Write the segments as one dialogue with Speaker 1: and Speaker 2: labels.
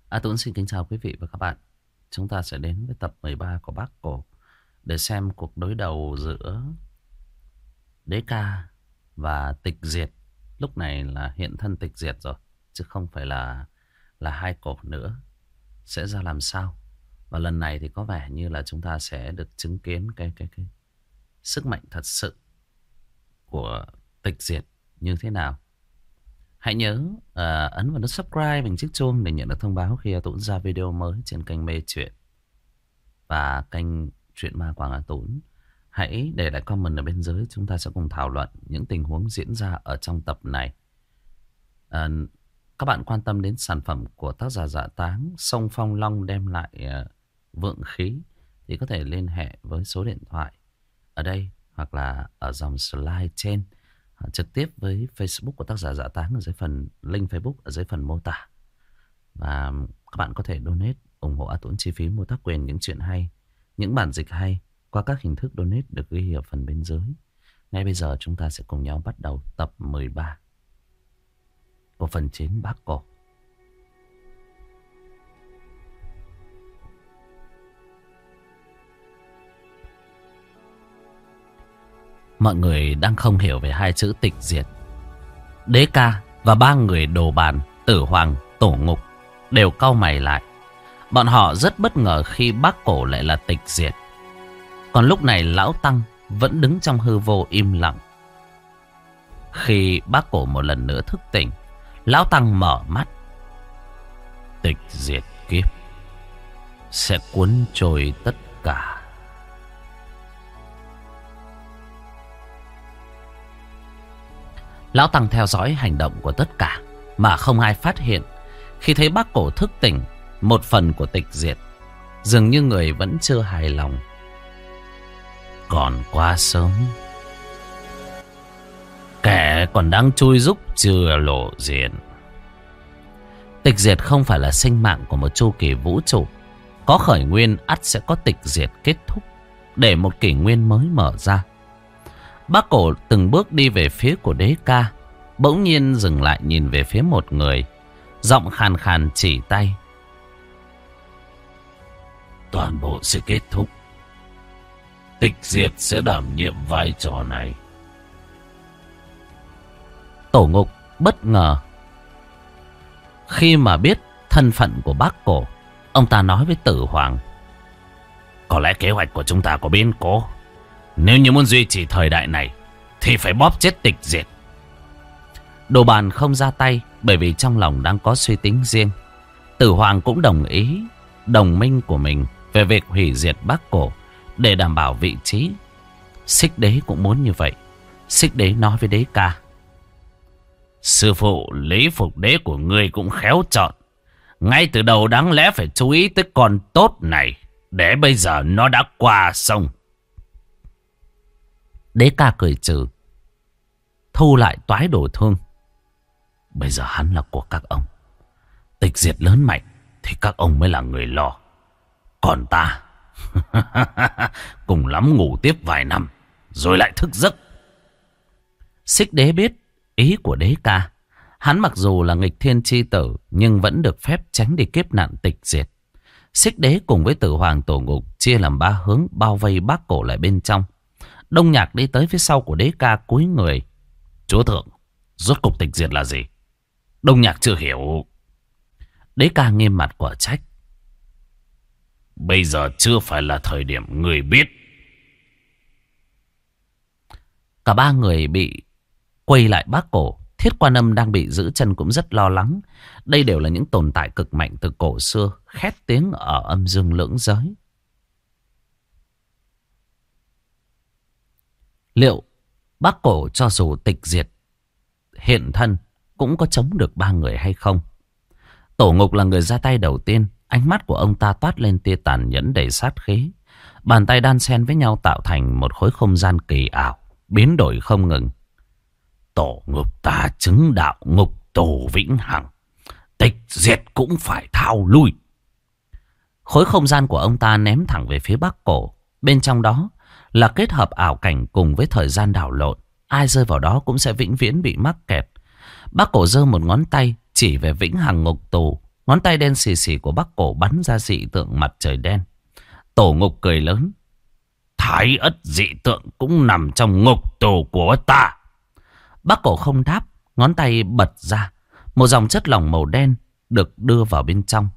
Speaker 1: Tuấn xin kính chào quý vị và các bạn. Chúng ta sẽ đến với tập 13 của Bác Cổ để xem cuộc đối đầu giữa Đế Ca và Tịch Diệt. Lúc này là hiện thân Tịch Diệt rồi, chứ không phải là hai cổ nữa. Sẽ ra làm sao? Và lần này thì có vẻ như là chúng ta sẽ được chứng kiến cái sức mạnh thật sự của Tịch Diệt như thế nào. Hãy nhớ ấn vào nút subscribe và chiếc chuông để nhận được thông báo khi Tuấn ra video mới trên kênh Mê Chuyện và kênh Chuyện Ma Quảng Tuấn. Hãy để lại comment ở bên dưới, chúng ta sẽ cùng thảo luận những tình huống diễn ra ở trong tập này. Các bạn quan tâm đến sản phẩm của tác giả Dạ Táng Sông Phong Long đem lại vượng khí thì có thể liên hệ với số điện thoại ở đây hoặc là ở dòng slide trên, trực tiếp với Facebook của tác giả Dạ Táng ở dưới phần link Facebook ở dưới phần mô tả. Và các bạn có thể donate ủng hộ A Tuấn chi phí mua tác quyền những chuyện hay, những bản dịch hay qua các hình thức donate được ghi ở phần bên dưới. Ngay bây giờ chúng ta sẽ cùng nhau bắt đầu tập 13 của phần 9 Bác Cổ. Mọi người đang không hiểu về hai chữ Tịch Diệt. Đế Ca và ba người đồ bàn Tử Hoàng, Tổ Ngục đều cau mày lại. Bọn họ rất bất ngờ khi Bác Cổ lại là Tịch Diệt. Còn lúc này Lão Tăng vẫn đứng trong hư vô im lặng. Khi Bác Cổ một lần nữa thức tỉnh, Lão Tăng mở mắt. Tịch diệt kiếp sẽ cuốn trôi tất cả. Lão Tăng theo dõi hành động của tất cả mà không ai phát hiện. Khi thấy Bác Cổ thức tỉnh, một phần của Tịch Diệt, dường như người vẫn chưa hài lòng. Còn quá sớm. Kẻ còn đang chui rúc chưa lộ diện. Tịch diệt không phải là sinh mạng của một chu kỳ vũ trụ. Có khởi nguyên ắt sẽ có tịch diệt kết thúc, để một kỷ nguyên mới mở ra. Bác Cổ từng bước đi về phía của Đế Ca, bỗng nhiên dừng lại nhìn về phía một người, giọng khàn khàn chỉ tay. Toàn bộ sẽ kết thúc. Tịch diệt sẽ đảm nhiệm vai trò này. Tổ Ngục bất ngờ khi mà biết thân phận của Bác Cổ. Ông ta nói với Tử Hoàng: có lẽ kế hoạch của chúng ta có biến cố. Nếu như muốn duy trì thời đại này thì phải bóp chết Tịch Diệt. Đồ bàn không ra tay bởi vì trong lòng đang có suy tính riêng. Tử Hoàng cũng đồng ý đồng minh của mình về việc hủy diệt Bác Cổ để đảm bảo vị trí. Xích Đế cũng muốn như vậy. Xích Đế nói với Đế Ca: sư phụ Lý Phục Đế của ngươi cũng khéo chọn. Ngay từ đầu đáng lẽ phải chú ý tới con tốt này, để bây giờ nó đã qua sông. Đế Ca cười trừ, thu lại toái đồ thương. Bây giờ hắn là của các ông. Tịch diệt lớn mạnh thì các ông mới là người lo. Còn ta cùng lắm ngủ tiếp vài năm rồi lại thức giấc. Xích Đế biết ý của Đế Ca. Hắn mặc dù là nghịch thiên chi tử nhưng vẫn được phép tránh đi kiếp nạn tịch diệt. Xích Đế cùng với Tử Hoàng, Tổ Ngục chia làm ba hướng bao vây Bác Cổ lại bên trong. Đông Nhạc đi tới phía sau của Đế Ca cúi người. Chúa thượng, rốt cục tịch diệt là gì? Đông Nhạc chưa hiểu. Đế Ca nghiêm mặt quả trách: bây giờ chưa phải là thời điểm người biết. Cả ba người bị quay lại Bác Cổ. Thiết Quan Âm đang bị giữ chân cũng rất lo lắng. Đây đều là những tồn tại cực mạnh từ cổ xưa, khét tiếng ở âm dương lưỡng giới. Liệu Bác Cổ cho dù tịch diệt hiện thân cũng có chống được ba người hay không? Tổ Ngục là người ra tay đầu tiên. Ánh mắt của ông ta toát lên tia tàn nhẫn đầy sát khí. Bàn tay đan xen với nhau tạo thành một khối không gian kỳ ảo, biến đổi không ngừng. Tổ Ngục ta chứng đạo ngục tù vĩnh hằng, tịch diệt cũng phải thao lui. Khối không gian của ông ta ném thẳng về phía Bác Cổ. Bên trong đó là kết hợp ảo cảnh cùng với thời gian đảo lộn. Ai rơi vào đó cũng sẽ vĩnh viễn bị mắc kẹt. Bác Cổ giơ một ngón tay chỉ về vĩnh hằng ngục tù. Ngón tay đen xì xì của Bác Cổ bắn ra dị tượng mặt trời đen. Tổ ngục cười lớn. Thái ất dị tượng cũng nằm trong ngục tù của ta. Bác Cổ không đáp. Ngón tay bật ra. Một dòng chất lỏng màu đen được đưa vào bên trong.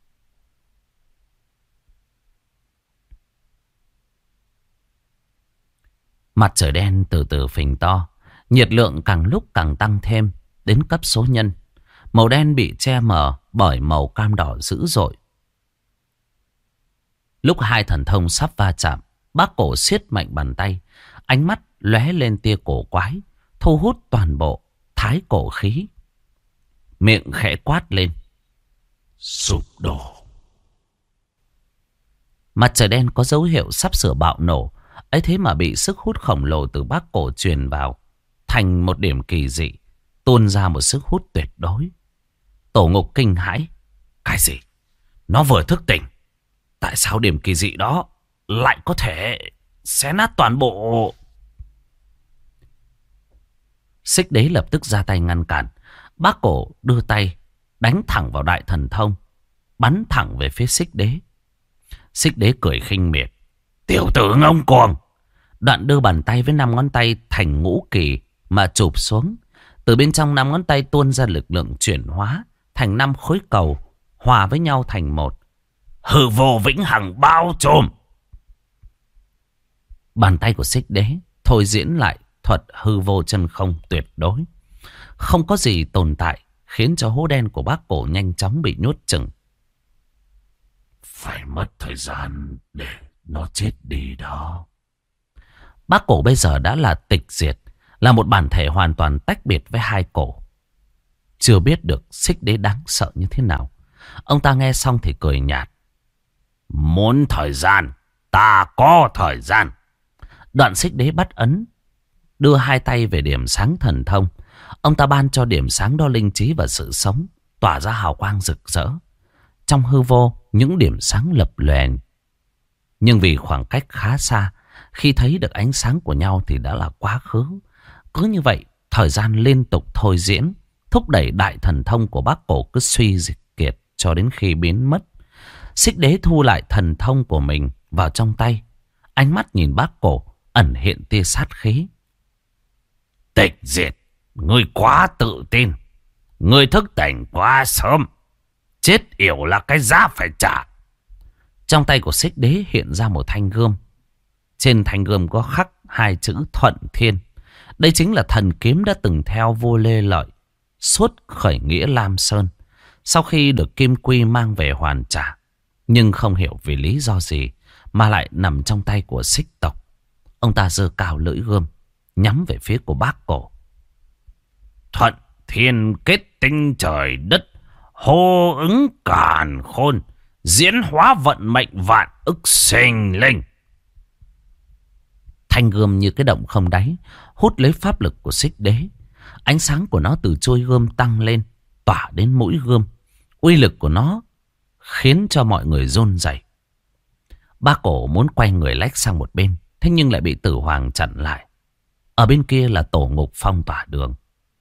Speaker 1: Mặt trời đen từ từ phình to. Nhiệt lượng càng lúc càng tăng thêm đến cấp số nhân. Màu đen bị che mờ bởi màu cam đỏ dữ dội. Lúc hai thần thông sắp va chạm, Bác Cổ siết mạnh bàn tay. Ánh mắt lóe lên tia cổ quái, thu hút toàn bộ thái cổ khí. Miệng khẽ quát lên. Sụp đổ. Mặt trời đen có dấu hiệu sắp sửa bạo nổ. Ấy thế mà bị sức hút khổng lồ từ Bác Cổ truyền vào thành một điểm kỳ dị, tuôn ra một sức hút tuyệt đối. Tổ ngục kinh hãi. Cái gì? Nó vừa thức tỉnh. Tại sao điểm kỳ dị đó lại có thể xé nát toàn bộ? Xích Đế lập tức ra tay ngăn cản. Bác Cổ đưa tay đánh thẳng vào đại thần thông, bắn thẳng về phía Xích Đế. Xích Đế cười khinh miệt. Tiểu tử ngông cuồng. Đoạn đưa bàn tay với 5 ngón tay thành ngũ kỳ mà chụp xuống. Từ bên trong 5 ngón tay tuôn ra lực lượng chuyển hóa thành 5 khối cầu, hòa với nhau thành một. Hư vô vĩnh hằng bao trùm. Bàn tay của Xích Đế thôi diễn lại thuật hư vô chân không tuyệt đối. Không có gì tồn tại, khiến cho hố đen của Bác Cổ nhanh chóng bị nhốt chừng. Phải mất thời gian để nó chết đi đó. Bác Cổ bây giờ đã là tịch diệt, là một bản thể hoàn toàn tách biệt với hai cổ. Chưa biết được Xích Đế đáng sợ như thế nào. Ông ta nghe xong thì cười nhạt. Muốn thời gian, ta có thời gian. Đoạn Xích Đế bắt ấn, đưa hai tay về điểm sáng thần thông. Ông ta ban cho điểm sáng đó linh trí và sự sống, tỏa ra hào quang rực rỡ. Trong hư vô, những điểm sáng lập lòe. Nhưng vì khoảng cách khá xa, khi thấy được ánh sáng của nhau thì đã là quá khứ. Cứ như vậy, thời gian liên tục thôi diễn, thúc đẩy đại thần thông của Bác Cổ cứ suy kiệt cho đến khi biến mất. Xích Đế thu lại thần thông của mình vào trong tay. Ánh mắt nhìn Bác Cổ ẩn hiện tia sát khí. Tịch diệt, ngươi quá tự tin. Ngươi thức tỉnh quá sớm. Chết yểu là cái giá phải trả. Trong tay của Xích Đế hiện ra một thanh gươm. Trên thanh gươm có khắc hai chữ Thuận Thiên. Đây chính là thần kiếm đã từng theo vua Lê Lợi suốt khởi nghĩa Lam Sơn. Sau khi được Kim Quy mang về hoàn trả, nhưng không hiểu vì lý do gì mà lại nằm trong tay của Xích tộc. Ông ta giơ cao lưỡi gươm nhắm về phía của Bác Cổ. Thuận Thiên kết tinh trời đất, hô ứng càn khôn, diễn hóa vận mệnh vạn ức sinh linh. Thanh gươm như cái động không đáy, hút lấy pháp lực của Xích Đế. Ánh sáng của nó từ chuôi gươm tăng lên, tỏa đến mũi gươm. Uy lực của nó khiến cho mọi người run rẩy. Bác Cổ muốn quay người lách sang một bên, thế nhưng lại bị Tử Hoàng chặn lại. Ở bên kia là tổ ngục phong tỏa đường.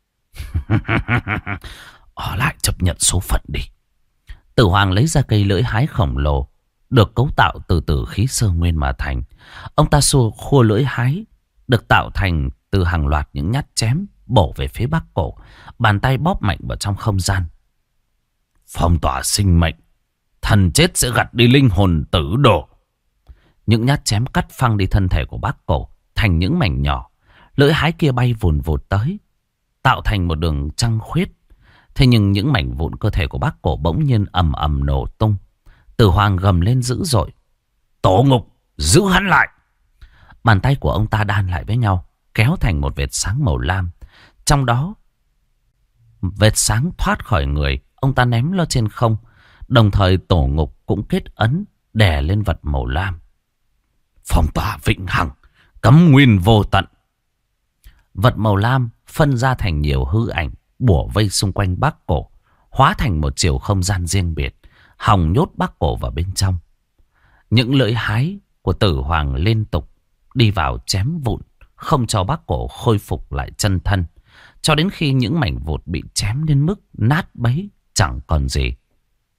Speaker 1: Ở lại chấp nhận số phận đi. Tử Hoàng lấy ra cây lưỡi hái khổng lồ, được cấu tạo từ tử khí sơ nguyên mà thành. Ông ta khua lưỡi hái, được tạo thành từ hàng loạt những nhát chém bổ về phía Bác Cổ. Bàn tay bóp mạnh vào trong không gian. Phong tỏa sinh mệnh, thần chết sẽ gặt đi linh hồn tử đồ. Những nhát chém cắt phăng đi thân thể của Bác Cổ thành những mảnh nhỏ. Lưỡi hái kia bay vùn vụt tới, tạo thành một đường trăng khuyết. Thế nhưng những mảnh vụn cơ thể của Bác Cổ bỗng nhiên ầm ầm nổ tung. Tử Hoàng gầm lên dữ dội. Tổ ngục, giữ hắn lại. Bàn tay của ông ta đan lại với nhau, kéo thành một vệt sáng màu lam. Trong đó, vệt sáng thoát khỏi người, ông ta ném nó trên không. Đồng thời tổ ngục cũng kết ấn, đè lên vật màu lam. Phong tỏa vĩnh hằng, cấm nguyên vô tận. Vật màu lam phân ra thành nhiều hư ảnh, bủa vây xung quanh Bác Cổ, hóa thành một chiều không gian riêng biệt, hòng nhốt Bác Cổ vào bên trong. Những lưỡi hái của Tử Hoàng liên tục đi vào chém vụn, không cho Bác Cổ khôi phục lại chân thân, cho đến khi những mảnh vụn bị chém đến mức nát bấy chẳng còn gì.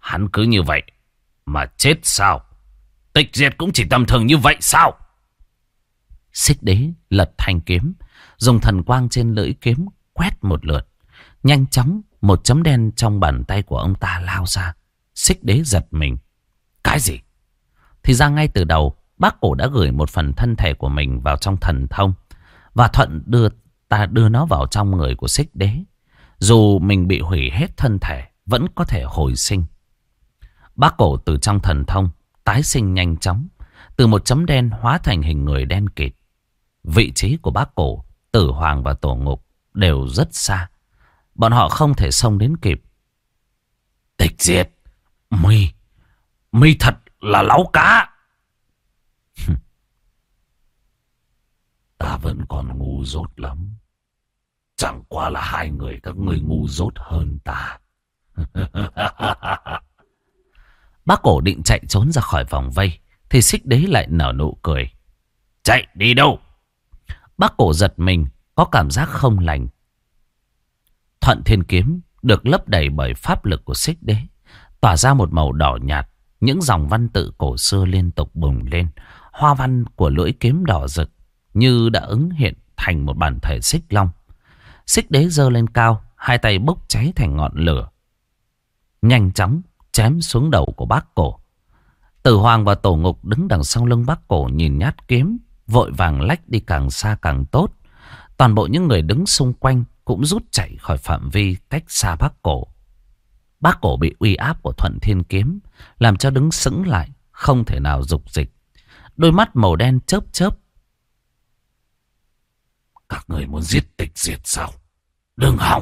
Speaker 1: Hắn cứ như vậy mà chết sao? Tịch diệt cũng chỉ tầm thường như vậy sao? Xích đế lật thanh kiếm, dùng thần quang trên lưỡi kiếm quét một lượt. Nhanh chóng một chấm đen trong bàn tay của ông ta lao ra. Xích đế giật mình. Cái gì? Thì ra ngay từ đầu bác cổ đã gửi một phần thân thể của mình vào trong thần thông, và thuận đưa nó vào trong người của xích đế. Dù mình bị hủy hết thân thể, vẫn có thể hồi sinh. Bác cổ từ trong thần thông tái sinh nhanh chóng, từ một chấm đen hóa thành hình người đen kịt. Vị trí của bác cổ, Tử Hoàng và Tổ Ngục đều rất xa. Bọn họ không thể xông đến kịp. Tịch diệt, mi thật là láu cá. Ta vẫn còn ngu dốt lắm. Chẳng qua là hai người các ngươi ngu dốt hơn ta. Bác cổ định chạy trốn ra khỏi vòng vây, thì xích đế lại nở nụ cười. Chạy đi đâu? Bác cổ giật mình, có cảm giác không lành. Thuận Thiên Kiếm được lấp đầy bởi pháp lực của xích đế, tỏa ra một màu đỏ nhạt. Những dòng văn tự cổ xưa liên tục bùng lên. Hoa văn của lưỡi kiếm đỏ rực, như đã ứng hiện thành một bản thể xích long. Xích đế giơ lên cao, hai tay bốc cháy thành ngọn lửa, nhanh chóng chém xuống đầu của bác cổ. Tử Hoàng và Tổ Ngục đứng đằng sau lưng bác cổ nhìn nhát kiếm, vội vàng lách đi càng xa càng tốt. Toàn bộ những người đứng xung quanh cũng rút chạy khỏi phạm vi cách xa bác cổ. Bác cổ bị uy áp của Thuận Thiên Kiếm làm cho đứng sững lại, không thể nào dục dịch. Đôi mắt màu đen chớp chớp. Các người muốn giết tịch diệt sao? Đừng hòng!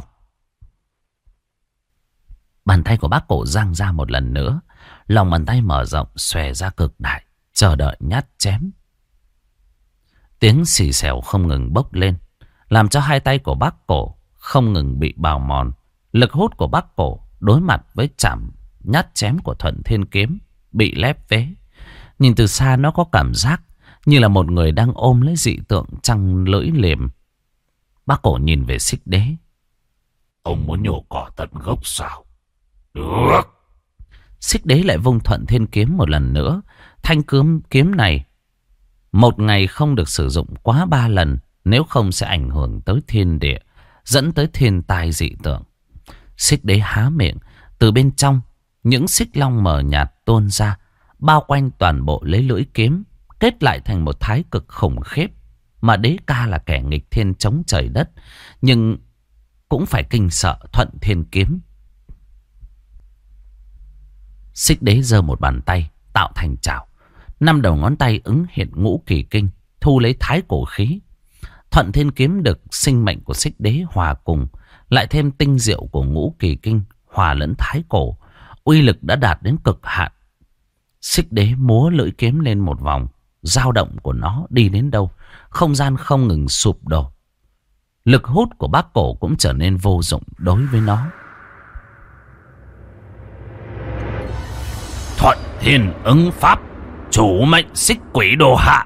Speaker 1: Bàn tay của bác cổ giang ra một lần nữa. Lòng bàn tay mở rộng, xòe ra cực đại, chờ đợi nhát chém. Tiếng xì xèo không ngừng bốc lên, làm cho hai tay của bác cổ không ngừng bị bào mòn. Lực hút của bác cổ đối mặt với chạm nhát chém của Thuận Thiên Kiếm bị lép vế. Nhìn từ xa nó có cảm giác như là một người đang ôm lấy dị tượng trăng lưỡi liềm. Bác cổ nhìn về xích đế. Ông muốn nhổ cỏ tận gốc sao? Được. Xích đế lại vung Thuận Thiên Kiếm một lần nữa. Thanh kiếm này một ngày không được sử dụng quá 3 lần, nếu không sẽ ảnh hưởng tới thiên địa, dẫn tới thiên tai dị tượng. Xích đế há miệng, từ bên trong những xích long mờ nhạt tuôn ra, bao quanh toàn bộ lấy lưỡi kiếm, kết lại thành một thái cực khủng khiếp. Mà đế ca là kẻ nghịch thiên chống trời đất, nhưng cũng phải kinh sợ Thuận Thiên Kiếm. Xích đế giơ một bàn tay tạo thành chảo, 5 đầu ngón tay ứng hiện ngũ kỳ kinh, thu lấy thái cổ khí. Thuận Thiên Kiếm được sinh mệnh của xích đế hòa cùng, lại thêm tinh diệu của ngũ kỳ kinh hòa lẫn thái cổ, uy lực đã đạt đến cực hạn. Xích đế múa lưỡi kiếm lên một vòng, dao động của nó đi đến đâu, không gian không ngừng sụp đổ. Lực hút của bác cổ cũng trở nên vô dụng đối với nó. Thuận Thiên ứng pháp, chủ mệnh xích quỷ đồ hạ.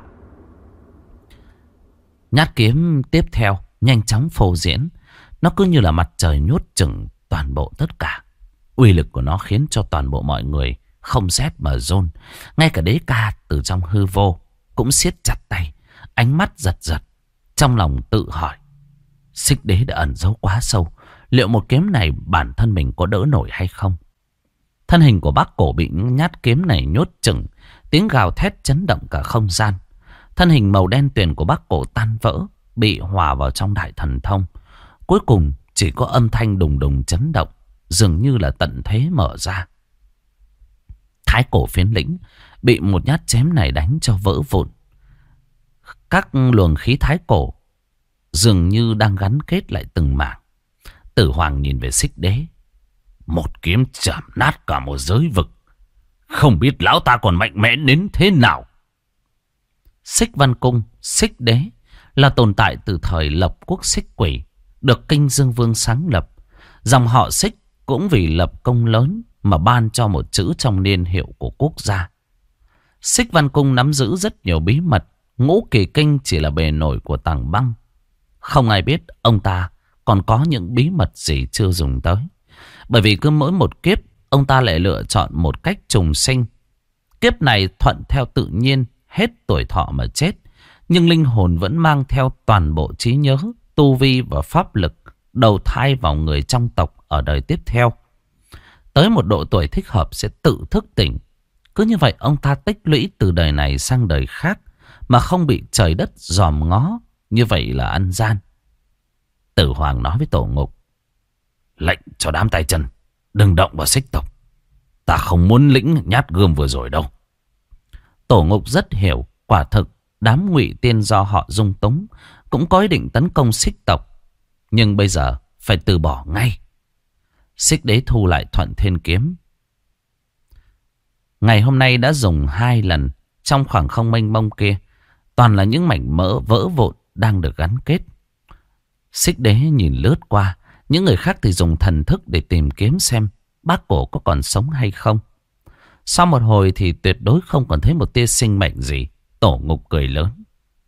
Speaker 1: Nhát kiếm tiếp theo nhanh chóng phô diễn. Nó cứ như là mặt trời nhốt chừng toàn bộ tất cả. Uy lực của nó khiến cho toàn bộ mọi người không rét mà run. Ngay cả đế ca từ trong hư vô cũng siết chặt tay, ánh mắt giật giật, trong lòng tự hỏi. Xích đế đã ẩn giấu quá sâu, liệu một kiếm này bản thân mình có đỡ nổi hay không? Thân hình của bác cổ bị nhát kiếm này nhốt chừng, tiếng gào thét chấn động cả không gian. Thân hình màu đen tuyền của bác cổ tan vỡ, bị hòa vào trong đại thần thông. Cuối cùng chỉ có âm thanh đùng đùng chấn động, dường như là tận thế mở ra. Thái cổ phiến lĩnh bị một nhát chém này đánh cho vỡ vụn. Các luồng khí thái cổ dường như đang gắn kết lại từng mảng. Tử Hoàng nhìn về xích đế. Một kiếm chạm nát cả một giới vực, không biết lão ta còn mạnh mẽ đến thế nào. Xích Văn Cung, xích đế là tồn tại từ thời lập quốc xích quỷ, được Kinh Dương Vương sáng lập. Dòng họ xích cũng vì lập công lớn mà ban cho một chữ trong niên hiệu của quốc gia. Xích Văn Cung nắm giữ rất nhiều bí mật. Ngũ kỳ kinh chỉ là bề nổi của Tàng Băng. Không ai biết ông ta còn có những bí mật gì chưa dùng tới. Bởi vì cứ mỗi một kiếp ông ta lại lựa chọn một cách trùng sinh. Kiếp này thuận theo tự nhiên, hết tuổi thọ mà chết. Nhưng linh hồn vẫn mang theo toàn bộ trí nhớ, tu vi và pháp lực đầu thai vào người trong tộc ở đời tiếp theo. Tới một độ tuổi thích hợp sẽ tự thức tỉnh. Cứ như vậy ông ta tích lũy từ đời này sang đời khác mà không bị trời đất dòm ngó. Như vậy là ăn gian. Tử Hoàng nói với Tổ Ngục: lệnh cho đám tay chân đừng động vào Xích tộc. Ta không muốn lĩnh nhát gươm vừa rồi đâu. Tổ Ngục rất hiểu. Quả thực đám Ngụy Tiên do họ dung túng cũng có ý định tấn công Xích tộc. Nhưng bây giờ phải từ bỏ ngay. Xích Đế thu lại Thuận Thiên Kiếm. Ngày hôm nay đã dùng 2 lần. Trong khoảng không mênh mông kia toàn là những mảnh mỡ vỡ vụn đang được gắn kết. Xích Đế nhìn lướt qua. Những người khác thì dùng thần thức để tìm kiếm xem bác cổ có còn sống hay không. Sau một hồi thì tuyệt đối không còn thấy một tia sinh mệnh gì. Tổ Ngục cười lớn: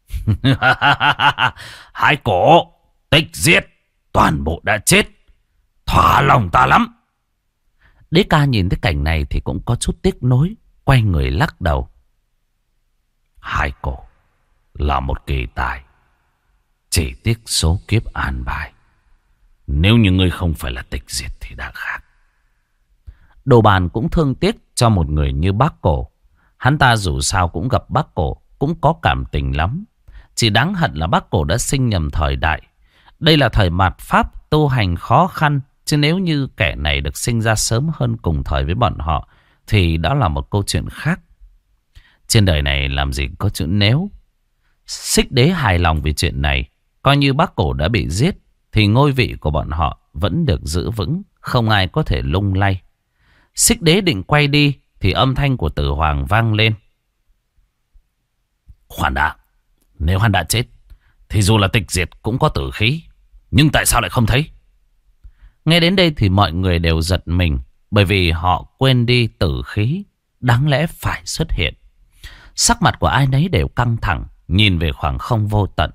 Speaker 1: hai cổ tịch diệt, toàn bộ đã chết. Thỏa lòng ta lắm. Đế Ca nhìn thấy cảnh này thì cũng có chút tiếc nối, quay người lắc đầu: hai cổ là một kỳ tài, chỉ tiếc số kiếp an bài. Nếu như ngươi không phải là tịch diệt thì đã khác. Đồ Bàn cũng thương tiếc cho một người như bác cổ. Hắn ta dù sao cũng gặp bác cổ, cũng có cảm tình lắm. Chỉ đáng hận là bác cổ đã sinh nhầm thời đại. Đây là thời mạt Pháp tu hành khó khăn. Chứ nếu như kẻ này được sinh ra sớm hơn cùng thời với bọn họ thì đó là một câu chuyện khác. Trên đời này làm gì có chữ nếu. Xích Đế hài lòng vì chuyện này. Coi như bác cổ đã bị giết thì ngôi vị của bọn họ vẫn được giữ vững, không ai có thể lung lay. Xích Đế định quay đi thì âm thanh của Tử Hoàng vang lên: khoan đã, nếu hắn đã chết thì dù là tịch diệt cũng có tử khí, nhưng tại sao lại không thấy? Nghe đến đây thì mọi người đều giật mình, bởi vì họ quên đi tử khí đáng lẽ phải xuất hiện. Sắc mặt của ai nấy đều căng thẳng, nhìn về khoảng không vô tận.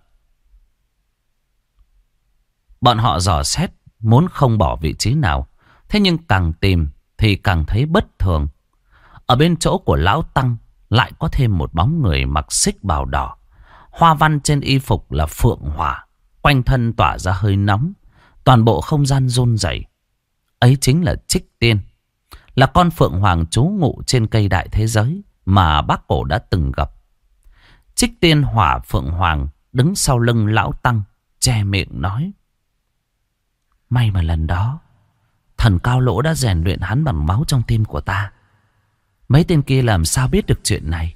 Speaker 1: Bọn họ dò xét, muốn không bỏ vị trí nào. Thế nhưng càng tìm thì càng thấy bất thường. Ở bên chỗ của Lão Tăng lại có thêm một bóng người mặc xích bào đỏ. Hoa văn trên y phục là phượng hỏa, quanh thân tỏa ra hơi nóng. Toàn bộ không gian run rẩy. Ấy chính là Trích Tiên, là con phượng hoàng trú ngụ trên cây đại thế giới mà bác cổ đã từng gặp. Trích Tiên hỏa phượng hoàng đứng sau lưng Lão Tăng, che miệng nói: may mà lần đó thần Cao Lỗ đã rèn luyện hắn bằng máu trong tim của ta. Mấy tên kia làm sao biết được chuyện này?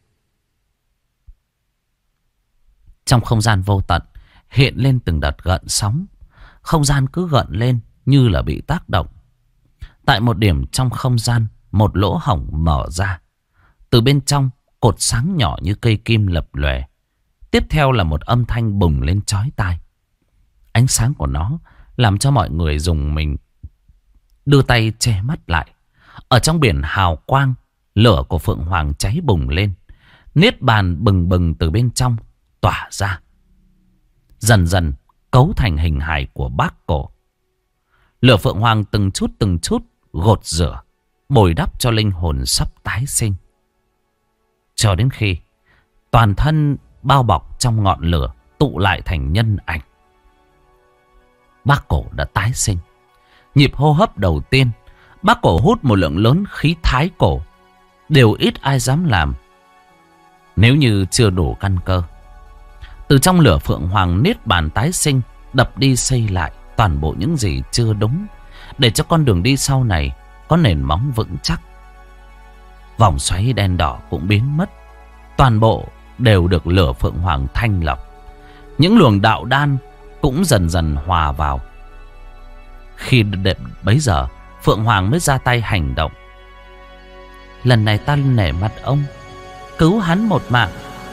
Speaker 1: Trong không gian vô tận hiện lên từng đợt gợn sóng. Không gian cứ gợn lên như là bị tác động. Tại một điểm trong không gian, một lỗ hổng mở ra. Từ bên trong, cột sáng nhỏ như cây kim lập lòe. Tiếp theo là một âm thanh bùng lên chói tai. Ánh sáng của nó làm cho mọi người rùng mình, đưa tay che mắt lại. Ở trong biển hào quang, lửa của Phượng Hoàng cháy bùng lên. Niết bàn bừng bừng từ bên trong tỏa ra, dần dần cấu thành hình hài của bác cổ. Lửa Phượng Hoàng từng chút gột rửa, bồi đắp cho linh hồn sắp tái sinh. Cho đến khi toàn thân bao bọc trong ngọn lửa tụ lại thành nhân ảnh. Bác cổ đã tái sinh. Nhịp hô hấp đầu tiên, bác cổ hút một lượng lớn khí thái cổ. Điều ít ai dám làm nếu như chưa đủ căn cơ. Từ trong lửa Phượng Hoàng niết bàn tái sinh, đập đi xây lại toàn bộ những gì chưa đúng, để cho con đường đi sau này có nền móng vững chắc. Vòng xoáy đen đỏ cũng biến mất. Toàn bộ đều được lửa Phượng Hoàng thanh lọc. Những luồng đạo đan cũng dần dần hòa vào. Khi bấy giờ Phượng Hoàng mới ra tay hành động. Lần này ta nể mặt ông, cứu hắn một mạng.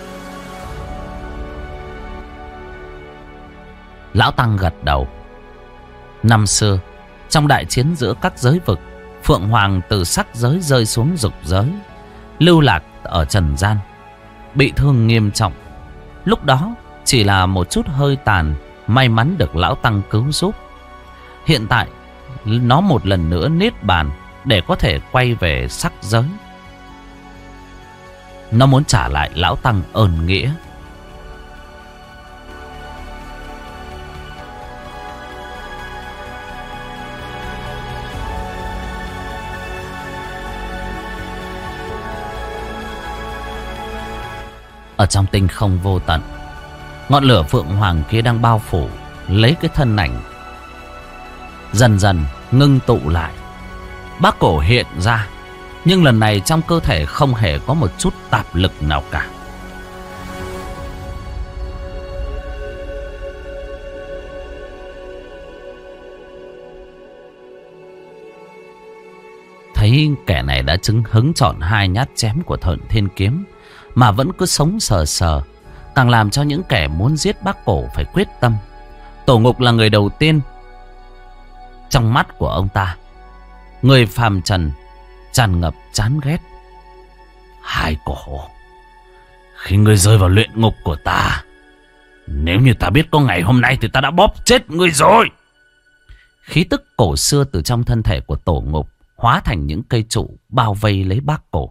Speaker 1: Lão Tăng gật đầu. Năm xưa, trong đại chiến giữa các giới vực, Phượng Hoàng từ sắc giới rơi xuống dục giới, lưu lạc ở trần gian, bị thương nghiêm trọng. Lúc đó chỉ là một chút hơi tàn, may mắn được Lão Tăng cứu giúp. Hiện tại nó một lần nữa niết bàn, để có thể quay về sắc giới. Nó muốn trả lại lão tăng ơn nghĩa. Ở trong tinh không vô tận, ngọn lửa phượng hoàng kia đang bao phủ lấy cái thân ảnh, dần dần ngưng tụ lại. Bác Cổ hiện ra, nhưng lần này trong cơ thể không hề có một chút tạp lực nào cả. Thấy kẻ này đã chứng hứng chọn 2 nhát chém của Thợn Thiên Kiếm mà vẫn cứ sống sờ sờ, càng làm cho những kẻ muốn giết Bác Cổ phải quyết tâm. Tổ Ngục là người đầu tiên. Trong mắt của ông ta, người phàm trần tràn ngập chán ghét. Hai Cổ, khi ngươi rơi vào luyện ngục của ta, nếu như ta biết có ngày hôm nay thì ta đã bóp chết ngươi rồi. Khí tức cổ xưa từ trong thân thể của Tổ Ngục hóa thành những cây trụ bao vây lấy Bác Cổ.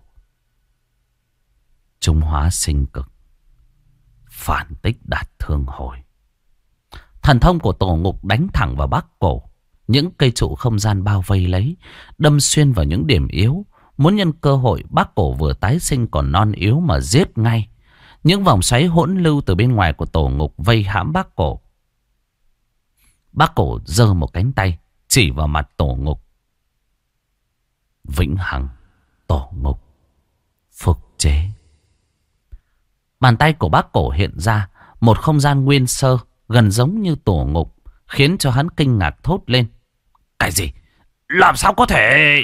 Speaker 1: Trung hóa sinh cực, phản tích đạt thương hồi. Thần thông của Tổ Ngục đánh thẳng vào Bác Cổ. Những cây trụ không gian bao vây lấy, đâm xuyên vào những điểm yếu. Muốn nhân cơ hội Bác Cổ vừa tái sinh còn non yếu mà giết ngay. Những vòng xoáy hỗn lưu từ bên ngoài của Tổ Ngục vây hãm Bác Cổ. Bác Cổ giơ một cánh tay chỉ vào mặt Tổ Ngục. Vĩnh hằng Tổ Ngục, phục chế. Bàn tay của Bác Cổ hiện ra một không gian nguyên sơ gần giống như Tổ Ngục, khiến cho hắn kinh ngạc thốt lên. Cái gì? Làm sao có thể?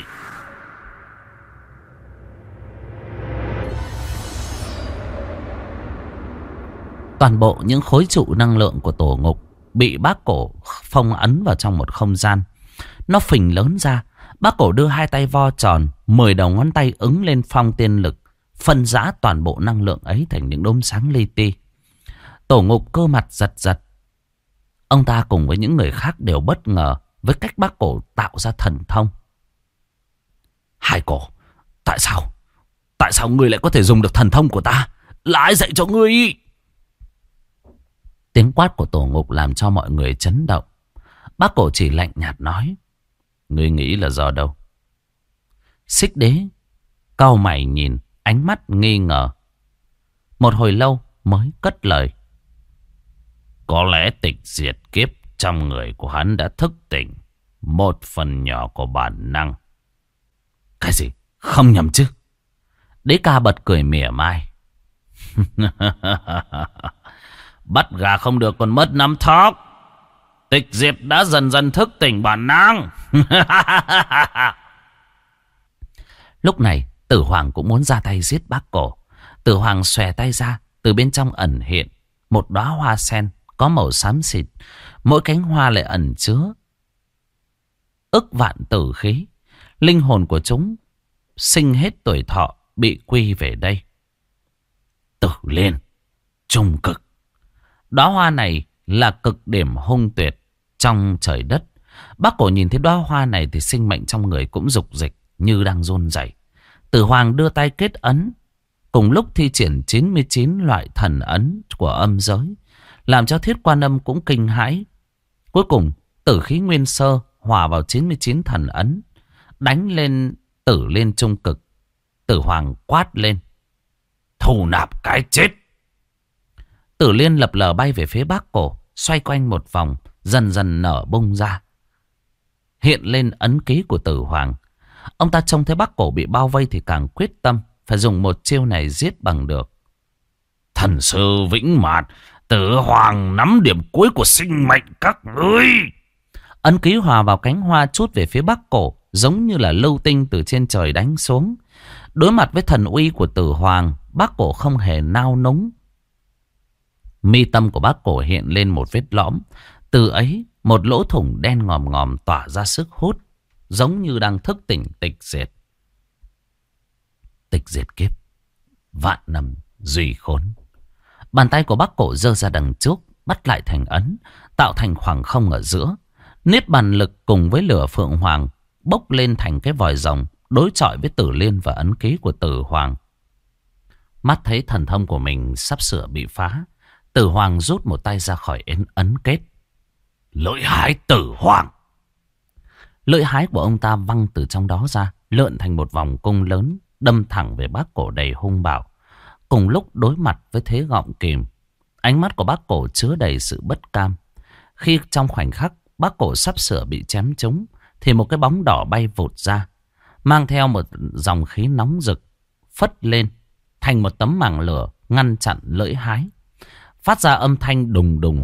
Speaker 1: Toàn bộ những khối trụ năng lượng của Tổ Ngục bị Bác Cổ phong ấn vào trong một không gian. Nó phình lớn ra. Bác Cổ đưa 2 tay vo tròn, 10 đầu ngón tay ứng lên phong tiên lực, phân rã toàn bộ năng lượng ấy thành những đốm sáng li ti. Tổ Ngục cơ mặt giật giật. Ông ta cùng với những người khác đều bất ngờ với cách Bác Cổ tạo ra thần thông. Hai Cổ, tại sao ngươi lại có thể dùng được thần thông của ta? Là ai dạy cho ngươi? Tiếng quát của Tổ Ngục làm cho mọi người chấn động. Bác Cổ chỉ lạnh nhạt nói. Ngươi nghĩ là do đâu? Xích Đế cau mày nhìn, ánh mắt nghi ngờ. Một hồi lâu mới cất lời. Có lẽ tịch diệt kiếp trong người của hắn đã thức tỉnh một phần nhỏ của bản năng. Cái gì? Không nhầm chứ? Đế Ca bật cười mỉa mai. Bắt gà không được còn mất 5 thóc. Tịch diệt đã dần dần thức tỉnh bản năng. Lúc này Tử Hoàng cũng muốn ra tay giết Bác Cổ. Tử Hoàng xòe tay ra, từ bên trong ẩn hiện một đóa hoa sen có màu xám xịt. Mỗi cánh hoa lại ẩn chứa ức vạn tử khí. Linh hồn của chúng sinh hết tuổi thọ bị quy về đây. Tử Liên, trung cực. Đóa hoa này là cực điểm hung tuyệt trong trời đất. Bác Cổ nhìn thấy đóa hoa này thì sinh mệnh trong người cũng rục rịch như đang run rẩy. Tử Hoàng đưa tay kết ấn, cùng lúc thi triển 99 loại thần ấn của âm giới, làm cho Thiết Quan Âm cũng kinh hãi. Cuối cùng tử khí nguyên sơ hòa vào 99 thần ấn, đánh lên Tử Liên trung cực. Tử Hoàng quát lên. Thu nạp cái chết. Tử Liên lập lờ bay về phía Bác Cổ, xoay quanh một vòng, dần dần nở bung ra, hiện lên ấn ký của Tử Hoàng. Ông ta trông thấy Bác Cổ bị bao vây thì càng quyết tâm phải dùng một chiêu này giết bằng được. Thần sư vĩnh mạt, Tử Hoàng nắm điểm cuối của sinh mệnh các ngươi. Ấn ký hòa vào cánh hoa chút về phía Bác Cổ, giống như là lưu tinh từ trên trời đánh xuống. Đối mặt với thần uy của Tử Hoàng, Bác Cổ không hề nao núng. Mi tâm của Bác Cổ hiện lên một vết lõm. Từ ấy một lỗ thủng đen ngòm ngòm tỏa ra sức hút, giống như đang thức tỉnh tịch diệt. Tịch diệt kiếp, vạn năm duy khốn. Bàn tay của Bác Cổ giơ ra đằng trước, bắt lại thành ấn, tạo thành khoảng không ở giữa. Niết bàn lực cùng với lửa phượng hoàng bốc lên thành cái vòi rồng đối chọi với Tử Liên và ấn ký của Tử Hoàng. Mắt thấy thần thông của mình sắp sửa bị phá, Tử Hoàng rút một tay ra khỏi ấn kết. Lưỡi hái Tử Hoàng. Lưỡi hái của ông ta văng từ trong đó ra, lượn thành một vòng cung lớn, đâm thẳng về Bác Cổ đầy hung bạo. Cùng lúc đối mặt với thế gọng kìm, ánh mắt của Bác Cổ chứa đầy sự bất cam. Khi trong khoảnh khắc Bác Cổ sắp sửa bị chém trúng, thì một cái bóng đỏ bay vụt ra, mang theo một dòng khí nóng rực, phất lên thành một tấm màng lửa ngăn chặn lưỡi hái, phát ra âm thanh đùng đùng.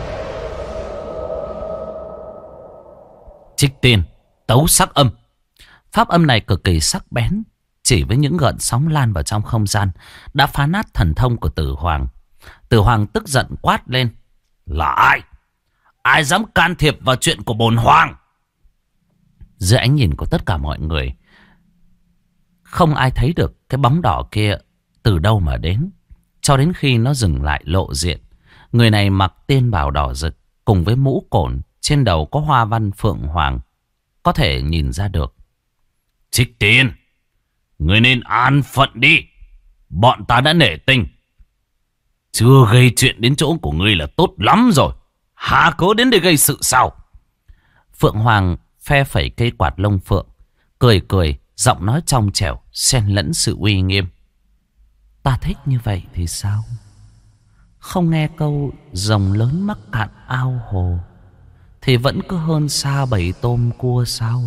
Speaker 1: Trích tiên, tấu sắc âm. Pháp âm này cực kỳ sắc bén, chỉ với những gợn sóng lan vào trong không gian đã phá nát thần thông của Tử Hoàng. Tử Hoàng tức giận quát lên. Là ai? Ai dám can thiệp vào chuyện của bổn hoàng? Dưới ánh nhìn của tất cả mọi người, không ai thấy được cái bóng đỏ kia từ đâu mà đến, cho đến khi nó dừng lại lộ diện. Người này mặc tiên bào đỏ rực, cùng với mũ cổn, trên đầu có hoa văn phượng hoàng, có thể nhìn ra được. Trích tiên, người nên an phận đi. Bọn ta đã nể tình, chưa gây chuyện đến chỗ của ngươi là tốt lắm rồi. Hà cớ đến để gây sự sao? Phượng Hoàng phe phẩy cây quạt lông phượng, cười cười, giọng nói trong trẻo, xen lẫn sự uy nghiêm. Ta thích như vậy thì sao? Không nghe câu rồng lớn mắc cạn ao hồ thì vẫn cứ hơn xa bầy tôm cua sao?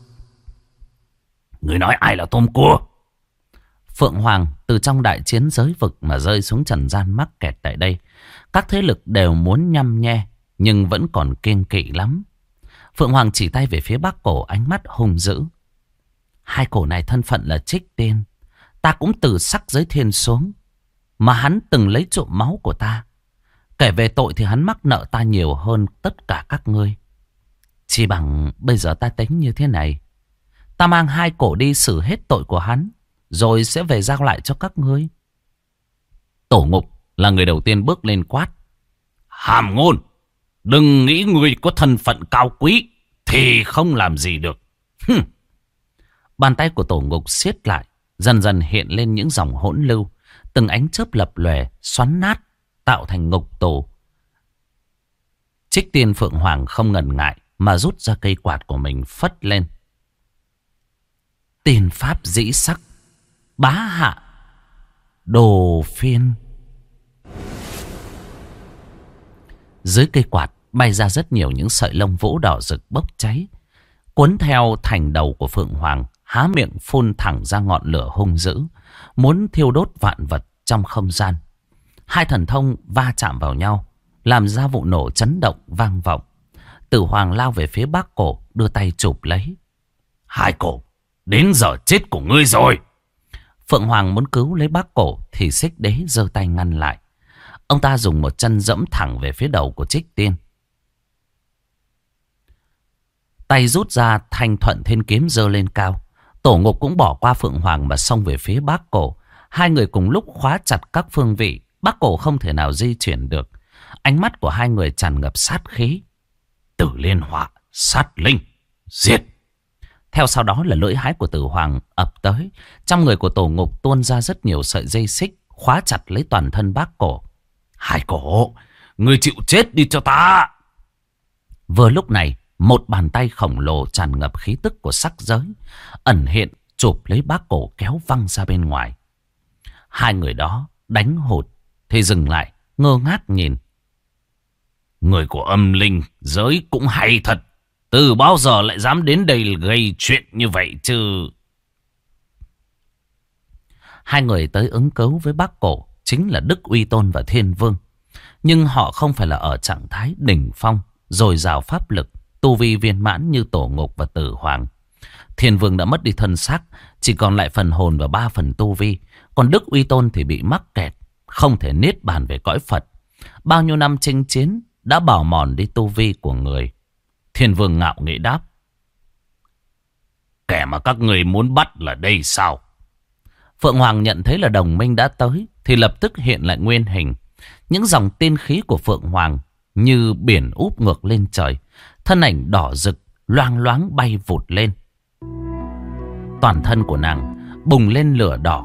Speaker 1: Người nói ai là tôm cua? Phượng Hoàng từ trong đại chiến giới vực mà rơi xuống trần gian mắc kẹt tại đây. Các thế lực đều muốn nhăm nhe, nhưng vẫn còn kiêng kỵ lắm. Phượng Hoàng chỉ tay về phía Bác Cổ, ánh mắt hung dữ. Hai cổ này thân phận là Trích Tiên, ta cũng từ sắc giới thiên xuống, mà hắn từng lấy trộm máu của ta. Kể về tội thì hắn mắc nợ ta nhiều hơn tất cả các ngươi. Chỉ bằng bây giờ ta tính như thế này, ta mang hai cổ đi xử hết tội của hắn, rồi sẽ về giao lại cho các ngươi. Tổ Ngục là người đầu tiên bước lên quát. Hàm ngôn, đừng nghĩ ngươi có thân phận cao quý thì không làm gì được. Bàn tay của Tổ Ngục siết lại, dần dần hiện lên những dòng hỗn lưu, từng ánh chớp lập lòe xoắn nát, tạo thành ngục tù. Trích Tiên Phượng Hoàng không ngần ngại mà rút ra cây quạt của mình phất lên. Tiên pháp dĩ sắc, bá hạ đồ phiên. Dưới cây quạt bay ra rất nhiều những sợi lông vũ đỏ rực bốc cháy, cuốn theo thành đầu của Phượng Hoàng, há miệng phun thẳng ra ngọn lửa hung dữ, muốn thiêu đốt vạn vật trong không gian. Hai thần thông va chạm vào nhau, làm ra vụ nổ chấn động vang vọng. Tử Hoàng lao về phía Bác Cổ, đưa tay chụp lấy. Hai cổ, đến giờ chết của ngươi rồi. Phượng Hoàng muốn cứu lấy Bác Cổ thì Xích Đế giơ tay ngăn lại. Ông ta dùng một chân dẫm thẳng về phía đầu của Trích Tiên. Tay rút ra, Thanh Thuận Thiên Kiếm giơ lên cao. Tổ Ngục cũng bỏ qua Phượng Hoàng mà xông về phía Bác Cổ. Hai người cùng lúc khóa chặt các phương vị. Bác Cổ không thể nào di chuyển được. Ánh mắt của hai người tràn ngập sát khí. Tử Liên Họa, sát linh, diệt. Theo sau đó là lưỡi hái của Tử Hoàng ập tới. Trong người của Tổ Ngục tuôn ra rất nhiều sợi dây xích, khóa chặt lấy toàn thân Bác Cổ. Hai cổ, người chịu chết đi cho ta. Vừa lúc này, một bàn tay khổng lồ tràn ngập khí tức của sắc giới ẩn hiện, chụp lấy Bác Cổ kéo văng ra bên ngoài. Hai người đó đánh hụt thì dừng lại, ngơ ngác nhìn. Người của âm linh giới cũng hay thật. Từ bao giờ lại dám đến đây gây chuyện như vậy chứ? Hai người tới ứng cứu với Bác Cổ chính là Đức Uy Tôn và Thiên Vương. Nhưng họ không phải là ở trạng thái đỉnh phong, dồi dào pháp lực, tu vi viên mãn như Tổ Ngục và Tử Hoàng. Thiên Vương đã mất đi thân xác, chỉ còn lại phần hồn và 3 phần tu vi. Còn Đức Uy Tôn thì bị mắc kẹt, không thể niết bàn về cõi Phật. Bao nhiêu năm chinh chiến đã bào mòn đi tu vi của người. Thiên Vương ngạo nghễ đáp. Kẻ mà các người muốn bắt là đây sao? Phượng Hoàng nhận thấy là đồng minh đã tới thì lập tức hiện lại nguyên hình. Những dòng tiên khí của Phượng Hoàng như biển úp ngược lên trời. Thân ảnh đỏ rực loang loáng bay vụt lên, toàn thân của nàng bùng lên lửa đỏ.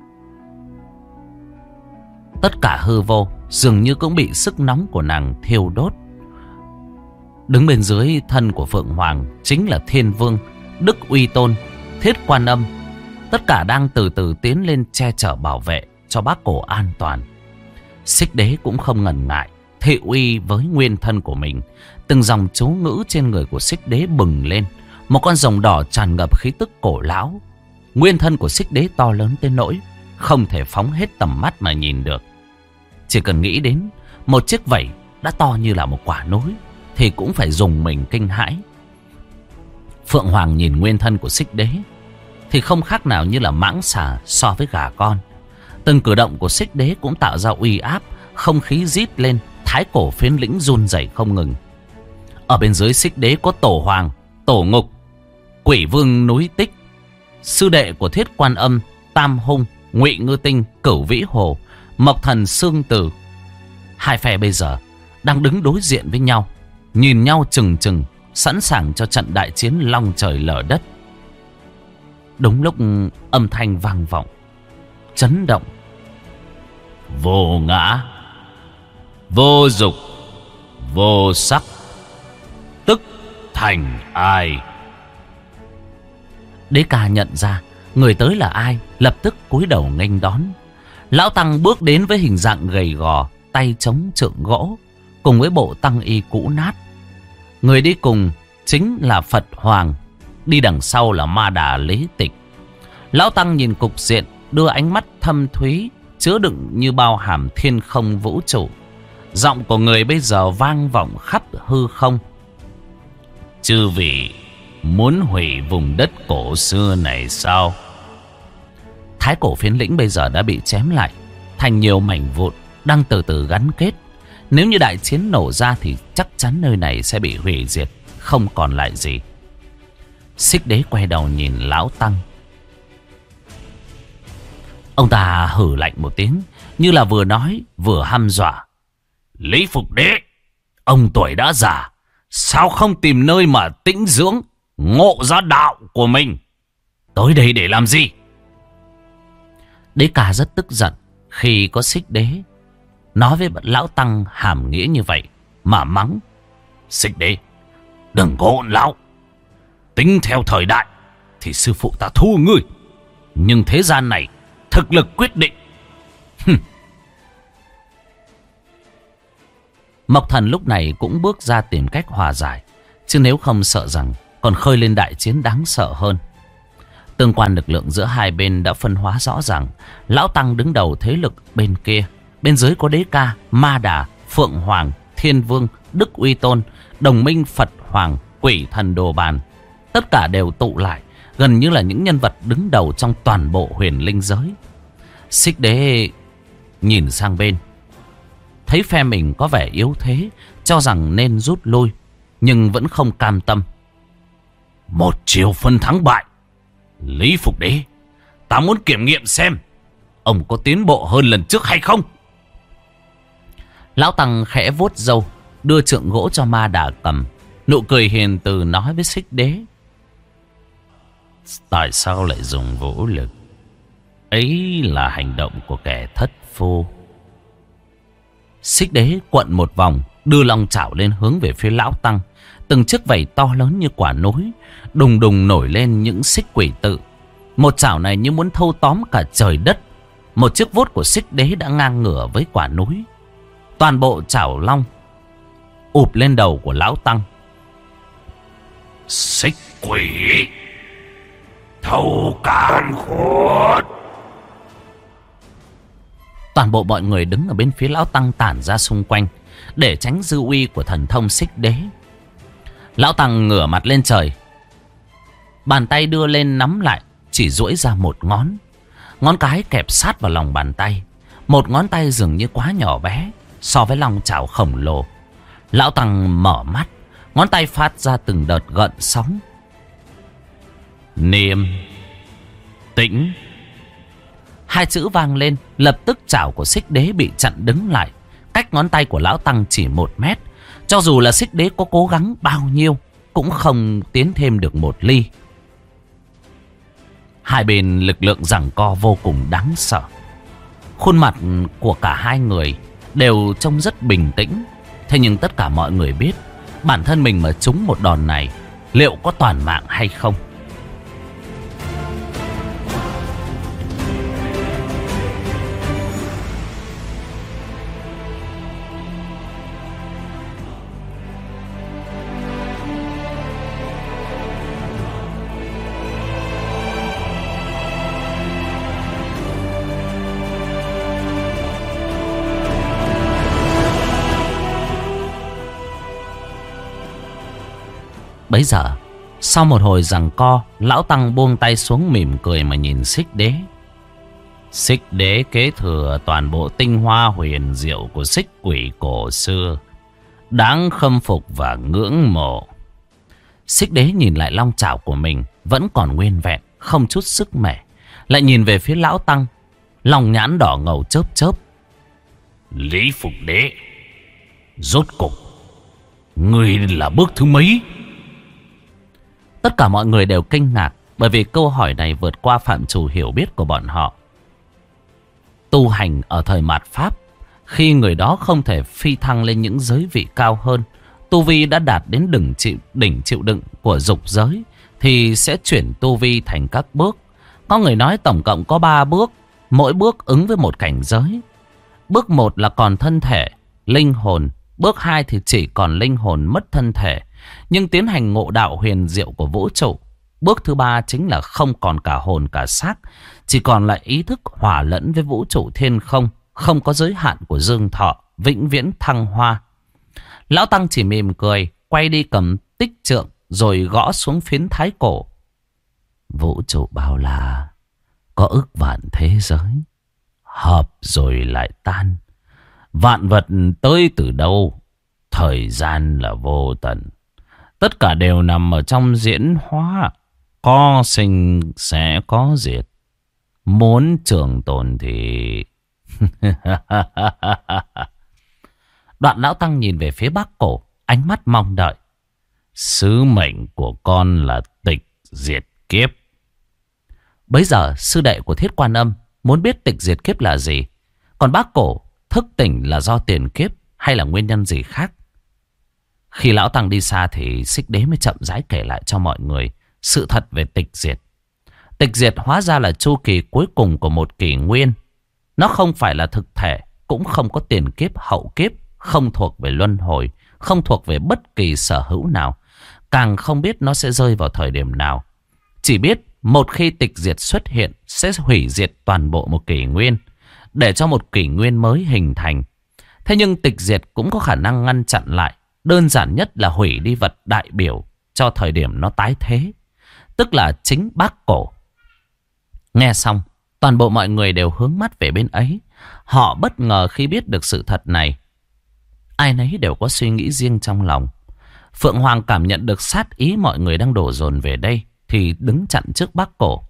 Speaker 1: Tất cả hư vô dường như cũng bị sức nóng của nàng thiêu đốt. Đứng bên dưới thân của Phượng Hoàng chính là Thiên Vương, Đức Uy Tôn, Thiết Quan Âm. Tất cả đang từ từ tiến lên che chở bảo vệ cho bác cổ an toàn. Xích Đế cũng không ngần ngại thị uy với nguyên thân của mình. Từng dòng chú ngữ trên người của Xích Đế bừng lên. Một con rồng đỏ tràn ngập khí tức cổ lão. Nguyên thân của Xích Đế to lớn tới nỗi không thể phóng hết tầm mắt mà nhìn được. Chỉ cần nghĩ đến một chiếc vảy đã to như là một quả núi thì cũng phải dùng mình kinh hãi. Phượng Hoàng nhìn nguyên thân của Xích Đế thì không khác nào như là mãng xà so với gà con. Từng cử động của Xích Đế cũng tạo ra uy áp. Không khí rít lên, thái cổ phiến lĩnh run rẩy không ngừng. Ở bên dưới Xích Đế có Tổ Hoàng, Tổ Ngục, Quỷ Vương núi Tích, sư đệ của Thiết Quan Âm, Tam Hung, Ngụy Ngư Tinh, Cửu Vĩ Hồ, Mộc Thần Xương Tử. Hai phe bây giờ đang đứng đối diện với nhau, nhìn nhau chừng chừng, sẵn sàng cho trận đại chiến long trời lở đất. Đúng lúc âm thanh vang vọng, chấn động. Vô ngã, vô dục, vô sắc, tức thành ai. Đế Ca nhận ra người tới là ai, lập tức cúi đầu nghênh đón. Lão Tăng bước đến với hình dạng gầy gò, tay chống trượng gỗ, cùng với bộ tăng y cũ nát. Người đi cùng chính là Phật Hoàng, đi đằng sau là Ma Đà Lý Tịch. Lão Tăng nhìn cục diện, đưa ánh mắt thâm thúy, chứa đựng như bao hàm thiên không vũ trụ. Giọng của người bây giờ vang vọng khắp hư không. Chư vị muốn hủy vùng đất cổ xưa này sao? Thái cổ phiến lĩnh bây giờ đã bị chém lại thành nhiều mảnh vụn, đang từ từ gắn kết. Nếu như đại chiến nổ ra thì chắc chắn nơi này sẽ bị hủy diệt, không còn lại gì. Xích Đế quay đầu nhìn Lão Tăng. Ông ta hử lạnh một tiếng, như là vừa nói vừa hăm dọa. Lý Phục Đế, ông tuổi đã già, sao không tìm nơi mà tĩnh dưỡng, ngộ ra đạo của mình? Tới đây để làm gì? Đế Ca rất tức giận khi có Xích Đế nói với Lão Tăng hàm nghĩa như vậy, mà mắng. Xích Đế, đừng có hỗn láo. Tính theo thời đại thì sư phụ ta thua ngươi, nhưng thế gian này thực lực quyết định. Mộc Thần lúc này cũng bước ra tìm cách hòa giải, chứ nếu không sợ rằng còn khơi lên đại chiến đáng sợ hơn. Tương quan lực lượng giữa hai bên đã phân hóa rõ ràng. Lão Tăng đứng đầu thế lực bên kia, bên dưới có Đế Ca, Ma Đà, Phượng Hoàng, Thiên Vương, Đức Uy Tôn, đồng minh Phật Hoàng, Quỷ Thần Đồ Bàn. Tất cả đều tụ lại, gần như là những nhân vật đứng đầu trong toàn bộ huyền linh giới. Xích Đế nhìn sang bên, thấy phe mình có vẻ yếu thế, cho rằng nên rút lui, nhưng vẫn không cam tâm. Một chiều phân thắng bại. Lý Phục Đế, ta muốn kiểm nghiệm xem ông có tiến bộ hơn lần trước hay không. Lão Tăng khẽ vuốt râu, đưa trượng gỗ cho Ma Đà cầm, nụ cười hiền từ nói với Xích Đế. Tại sao lại dùng vũ lực? Ấy là hành động của kẻ thất phu. Xích Đế quận một vòng, đưa long chảo lên hướng về phía Lão Tăng. Từng chiếc vảy to lớn như quả núi đùng đùng nổi lên những xích quỷ tự. Một chảo này như muốn thâu tóm cả trời đất. Một chiếc vuốt của Xích Đế đã ngang ngửa với quả núi. Toàn bộ chảo long ụp lên đầu của Lão Tăng. Xích quỷ, thâu càn khôn. Toàn bộ mọi người đứng ở bên phía Lão Tăng tản ra xung quanh, để tránh dư uy của thần thông Xích Đế. Lão Tăng ngửa mặt lên trời, bàn tay đưa lên nắm lại, chỉ duỗi ra một ngón. Ngón cái kẹp sát vào lòng bàn tay. Một ngón tay dường như quá nhỏ bé so với long chảo khổng lồ. Lão Tăng mở mắt, ngón tay phát ra từng đợt gợn sóng. Niệm tĩnh. Hai chữ vang lên, lập tức chảo của Xích Đế bị chặn đứng lại, cách ngón tay của Lão Tăng chỉ 1 mét. Cho dù là Xích Đế có cố gắng bao nhiêu cũng không tiến thêm được 1 ly. Hai bên lực lượng giằng co vô cùng đáng sợ. Khuôn mặt của cả hai người đều trông rất bình tĩnh. Thế nhưng tất cả mọi người biết bản thân mình mà trúng một đòn này liệu có toàn mạng hay không. Bấy giờ, sau một hồi giằng co, lão Tăng buông tay xuống mỉm cười mà nhìn Xích Đế. Xích Đế kế thừa toàn bộ tinh hoa huyền diệu của xích quỷ cổ xưa, đáng khâm phục và ngưỡng mộ. Xích Đế nhìn lại long chảo của mình vẫn còn nguyên vẹn, không chút sức mẻ. Lại nhìn về phía lão Tăng, lòng nhãn đỏ ngầu chớp chớp. Lý Phục Đế, rốt cục người là bước thứ mấy? Tất cả mọi người đều kinh ngạc, bởi vì câu hỏi này vượt qua phạm trù hiểu biết của bọn họ. Tu hành ở thời mạt Pháp, khi người đó không thể phi thăng lên những giới vị cao hơn, tu vi đã đạt đến đỉnh chịu đựng của dục giới, thì sẽ chuyển tu vi thành các bước. Có người nói tổng cộng có 3 bước, mỗi bước ứng với một cảnh giới. Bước 1 là còn thân thể, linh hồn. Bước 2 thì chỉ còn linh hồn mất thân thể, nhưng tiến hành ngộ đạo huyền diệu của vũ trụ. Bước thứ 3 chính là không còn cả hồn cả xác, chỉ còn lại ý thức hòa lẫn với vũ trụ thiên không, không có giới hạn của dương thọ, vĩnh viễn thăng hoa. Lão Tăng chỉ mỉm cười, quay đi cầm tích trượng rồi gõ xuống phiến thái cổ. Vũ trụ bao la, có ức vạn thế giới, hợp rồi lại tan. Vạn vật tới từ đâu, thời gian là vô tận. Tất cả đều nằm ở trong diễn hóa, có sinh sẽ có diệt. Muốn trường tồn thì... Đoạn lão Tăng nhìn về phía Bác Cổ, ánh mắt mong đợi. Sứ mệnh của con là tịch diệt kiếp. Bấy giờ sư đệ của Thiết Quan Âm muốn biết tịch diệt kiếp là gì, còn Bác Cổ thức tỉnh là do tiền kiếp hay là nguyên nhân gì khác. Khi lão Tăng đi xa thì Xích Đế mới chậm rãi kể lại cho mọi người sự thật về tịch diệt. Tịch diệt hóa ra là chu kỳ cuối cùng của một kỷ nguyên. Nó không phải là thực thể, cũng không có tiền kiếp hậu kiếp, không thuộc về luân hồi, không thuộc về bất kỳ sở hữu nào, càng không biết nó sẽ rơi vào thời điểm nào. Chỉ biết một khi tịch diệt xuất hiện sẽ hủy diệt toàn bộ một kỷ nguyên, để cho một kỷ nguyên mới hình thành. Thế nhưng tịch diệt cũng có khả năng ngăn chặn lại. Đơn giản nhất là hủy đi vật đại biểu cho thời điểm nó tái thế, tức là chính Bác Cổ. Nghe xong, toàn bộ mọi người đều hướng mắt về bên ấy. Họ bất ngờ khi biết được sự thật này. Ai nấy đều có suy nghĩ riêng trong lòng. Phượng Hoàng cảm nhận được sát ý mọi người đang đổ dồn về đây, thì đứng chặn trước Bác Cổ.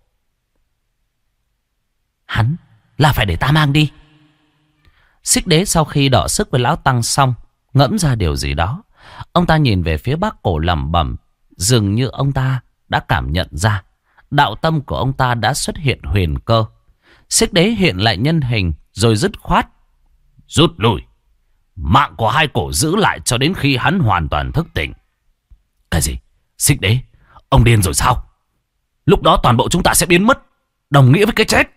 Speaker 1: Hắn là phải để ta mang đi. Xích Đế sau khi đọ sức với lão Tăng xong, ngẫm ra điều gì đó. Ông ta nhìn về phía Bác Cổ lẩm bẩm, dường như ông ta đã cảm nhận ra đạo tâm của ông ta đã xuất hiện huyền cơ. Xích Đế hiện lại nhân hình rồi dứt khoát: rút lui, mạng của hai cổ giữ lại cho đến khi hắn hoàn toàn thức tỉnh. Cái gì? Xích Đế, ông điên rồi sao? Lúc đó toàn bộ chúng ta sẽ biến mất, đồng nghĩa với cái chết.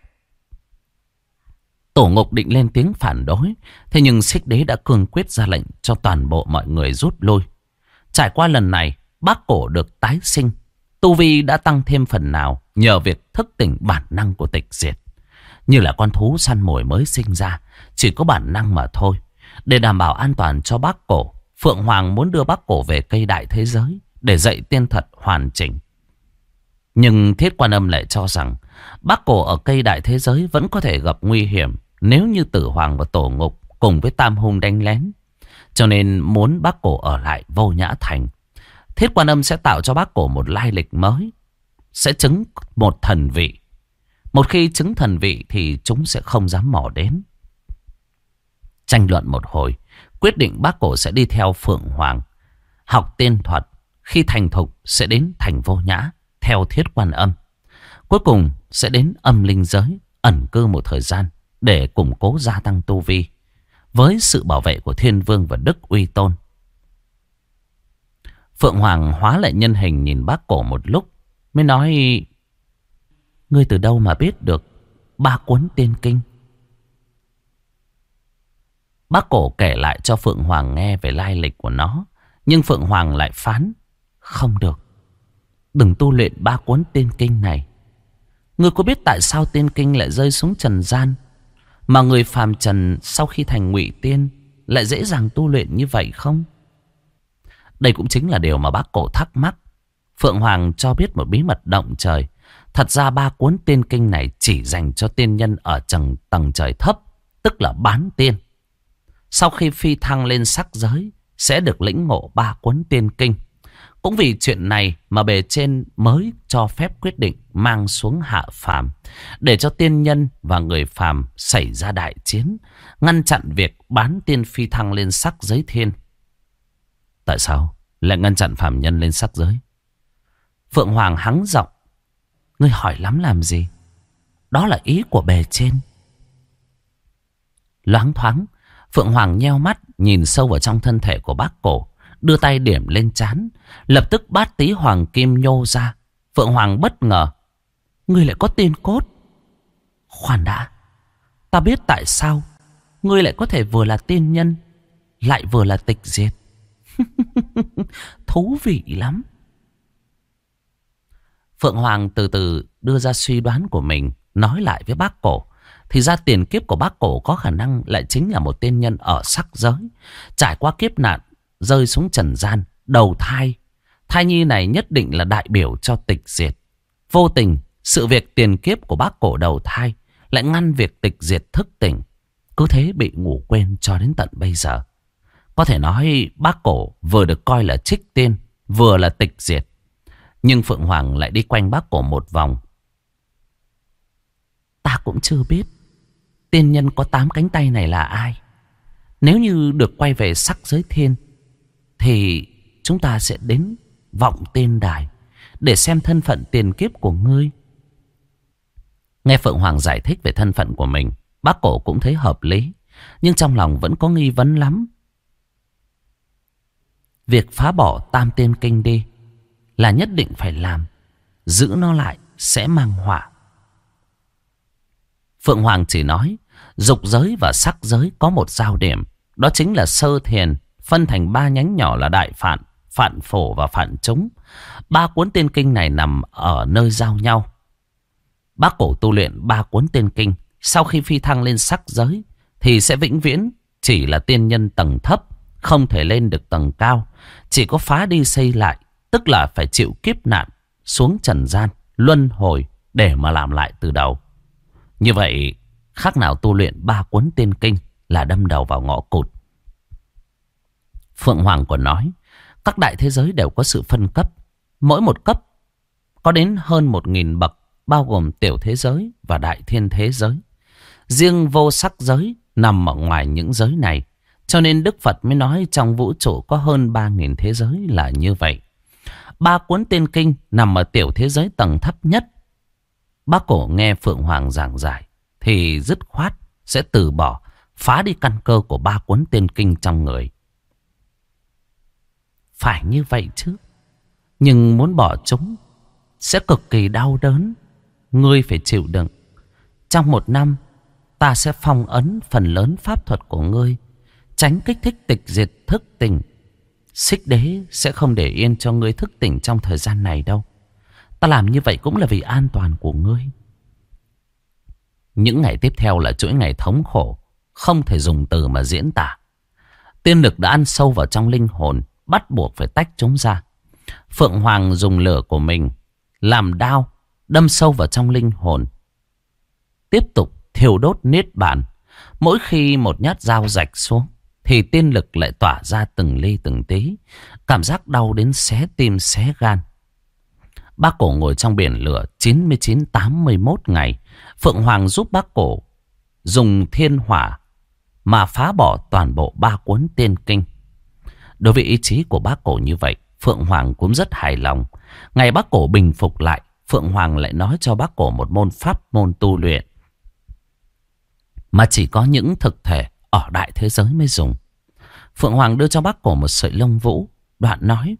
Speaker 1: Tổ Ngục định lên tiếng phản đối, thế nhưng Xích Đế đã cương quyết ra lệnh cho toàn bộ mọi người rút lui. Trải qua lần này, Bác Cổ được tái sinh, tu vi đã tăng thêm phần nào nhờ việc thức tỉnh bản năng của tịch diệt. Như là con thú săn mồi mới sinh ra, chỉ có bản năng mà thôi. Để đảm bảo an toàn cho Bác Cổ, Phượng Hoàng muốn đưa Bác Cổ về cây đại thế giới để dạy tiên thuật hoàn chỉnh. Nhưng Thiết Quan Âm lại cho rằng Bác Cổ ở cây đại thế giới vẫn có thể gặp nguy hiểm nếu như Tử Hoàng và Tổ Ngục cùng với Tam Hung đánh lén. Cho nên muốn Bác Cổ ở lại Vô Nhã Thành. Thiết Quan Âm sẽ tạo cho Bác Cổ một lai lịch mới, sẽ chứng một thần vị. Một khi chứng thần vị thì chúng sẽ không dám mò đến. Tranh luận một hồi, quyết định Bác Cổ sẽ đi theo Phượng Hoàng, học tiên thuật. Khi thành thục sẽ đến thành Vô Nhã theo Thiết Quan Âm. Cuối cùng sẽ đến âm linh giới ẩn cư một thời gian để củng cố gia tăng tu vi với sự bảo vệ của Thiên Vương và Đức Uy Tôn. Phượng Hoàng hóa lại nhân hình nhìn bác cổ một lúc mới nói: ngươi từ đâu mà biết được 3 cuốn tiên kinh? Bác cổ kể lại cho Phượng Hoàng nghe về lai lịch của nó. Nhưng Phượng Hoàng lại phán: không được, đừng tu luyện 3 cuốn tiên kinh này. Ngươi có biết tại sao tiên kinh lại rơi xuống trần gian, mà người phàm trần sau khi thành ngụy tiên lại dễ dàng tu luyện như vậy không? Đây cũng chính là điều mà bác cổ thắc mắc. Phượng Hoàng cho biết một bí mật động trời. Thật ra 3 cuốn tiên kinh này chỉ dành cho tiên nhân ở tầng trời thấp, tức là bán tiên. Sau khi phi thăng lên sắc giới sẽ được lĩnh ngộ 3 cuốn tiên kinh. Cũng vì chuyện này mà bề trên mới cho phép quyết định mang xuống hạ phàm, để cho tiên nhân và người phàm xảy ra đại chiến, ngăn chặn việc bán tiên phi thăng lên sắc giới thiên. Tại sao lại ngăn chặn phàm nhân lên sắc giới? Phượng Hoàng hắng giọng: ngươi hỏi lắm làm gì? Đó là ý của bề trên. Loáng thoáng, Phượng Hoàng nheo mắt nhìn sâu vào trong thân thể của bác cổ, đưa tay điểm lên trán. Lập tức bát tí hoàng kim nhô ra. Phượng Hoàng bất ngờ: ngươi lại có tiên cốt? Khoan đã, ta biết tại sao ngươi lại có thể vừa là tiên nhân lại vừa là tịch diệt. Thú vị lắm. Phượng Hoàng từ từ đưa ra suy đoán của mình, nói lại với bác cổ. Thì ra tiền kiếp của bác cổ có khả năng lại chính là một tiên nhân ở sắc giới, trải qua kiếp nạn, rơi xuống trần gian, đầu thai. Thai nhi này nhất định là đại biểu cho tịch diệt. Vô tình, sự việc tiền kiếp của bác cổ đầu thai lại ngăn việc tịch diệt thức tỉnh. Cứ thế bị ngủ quên cho đến tận bây giờ. Có thể nói bác cổ vừa được coi là trích tiên, vừa là tịch diệt. Nhưng Phượng Hoàng lại đi quanh bác cổ một vòng. Ta cũng chưa biết tiên nhân có 8 cánh tay này là ai. Nếu như được quay về sắc giới thiên, thì chúng ta sẽ đến vọng tiên đài để xem thân phận tiền kiếp của ngươi. Nghe Phượng Hoàng giải thích về thân phận của mình, bác cổ cũng thấy hợp lý, nhưng trong lòng vẫn có nghi vấn lắm. Việc phá bỏ tam tiên kinh đi là nhất định phải làm, giữ nó lại sẽ mang họa. Phượng Hoàng chỉ nói dục giới và sắc giới có một giao điểm, đó chính là sơ thiền phân thành 3 nhánh nhỏ là đại phạn, phạn phổ và phạn chúng. 3 cuốn tiên kinh này nằm ở nơi giao nhau. Bác cổ tu luyện 3 cuốn tiên kinh, sau khi phi thăng lên sắc giới thì sẽ vĩnh viễn chỉ là tiên nhân tầng thấp, không thể lên được tầng cao. Chỉ có phá đi xây lại, tức là phải chịu kiếp nạn, xuống trần gian, luân hồi để mà làm lại từ đầu. Như vậy, khác nào tu luyện 3 cuốn tiên kinh là đâm đầu vào ngõ cụt. Phượng Hoàng còn nói, các đại thế giới đều có sự phân cấp. Mỗi một cấp có đến hơn 1000 bậc, bao gồm tiểu thế giới và đại thiên thế giới. Riêng vô sắc giới nằm ở ngoài những giới này. Cho nên Đức Phật mới nói trong vũ trụ có hơn 3000 thế giới là như vậy. 3 cuốn tiên kinh nằm ở tiểu thế giới tầng thấp nhất. Bác cổ nghe Phượng Hoàng giảng giải thì dứt khoát sẽ từ bỏ, phá đi căn cơ của 3 cuốn tiên kinh trong người. Phải như vậy chứ, nhưng muốn bỏ chúng sẽ cực kỳ đau đớn. Ngươi phải chịu đựng. Trong 1 năm, ta sẽ phong ấn phần lớn pháp thuật của ngươi, tránh kích thích tịch diệt thức tỉnh. Xích đế sẽ không để yên cho ngươi thức tỉnh trong thời gian này đâu. Ta làm như vậy cũng là vì an toàn của ngươi. Những ngày tiếp theo là chuỗi ngày thống khổ, không thể dùng từ mà diễn tả. Tiên lực đã ăn sâu vào trong linh hồn, bắt buộc phải tách chúng ra. Phượng Hoàng dùng lửa của mình làm đao, đâm sâu vào trong linh hồn, tiếp tục thiêu đốt niết bàn. Mỗi khi một nhát dao rạch xuống thì tiên lực lại tỏa ra từng ly từng tí, cảm giác đau đến xé tim xé gan. Bác cổ ngồi trong biển lửa 99-81 ngày. Phượng Hoàng giúp bác cổ dùng thiên hỏa mà phá bỏ toàn bộ 3 cuốn tiên kinh. Đối với ý chí của bác cổ như vậy, Phượng Hoàng cũng rất hài lòng. Ngày bác cổ bình phục lại Phượng Hoàng lại nói cho bác cổ một môn pháp môn tu luyện mà chỉ có những thực thể ở đại thế giới mới dùng. Phượng Hoàng đưa cho bác cổ một sợi lông vũ, đoạn nói: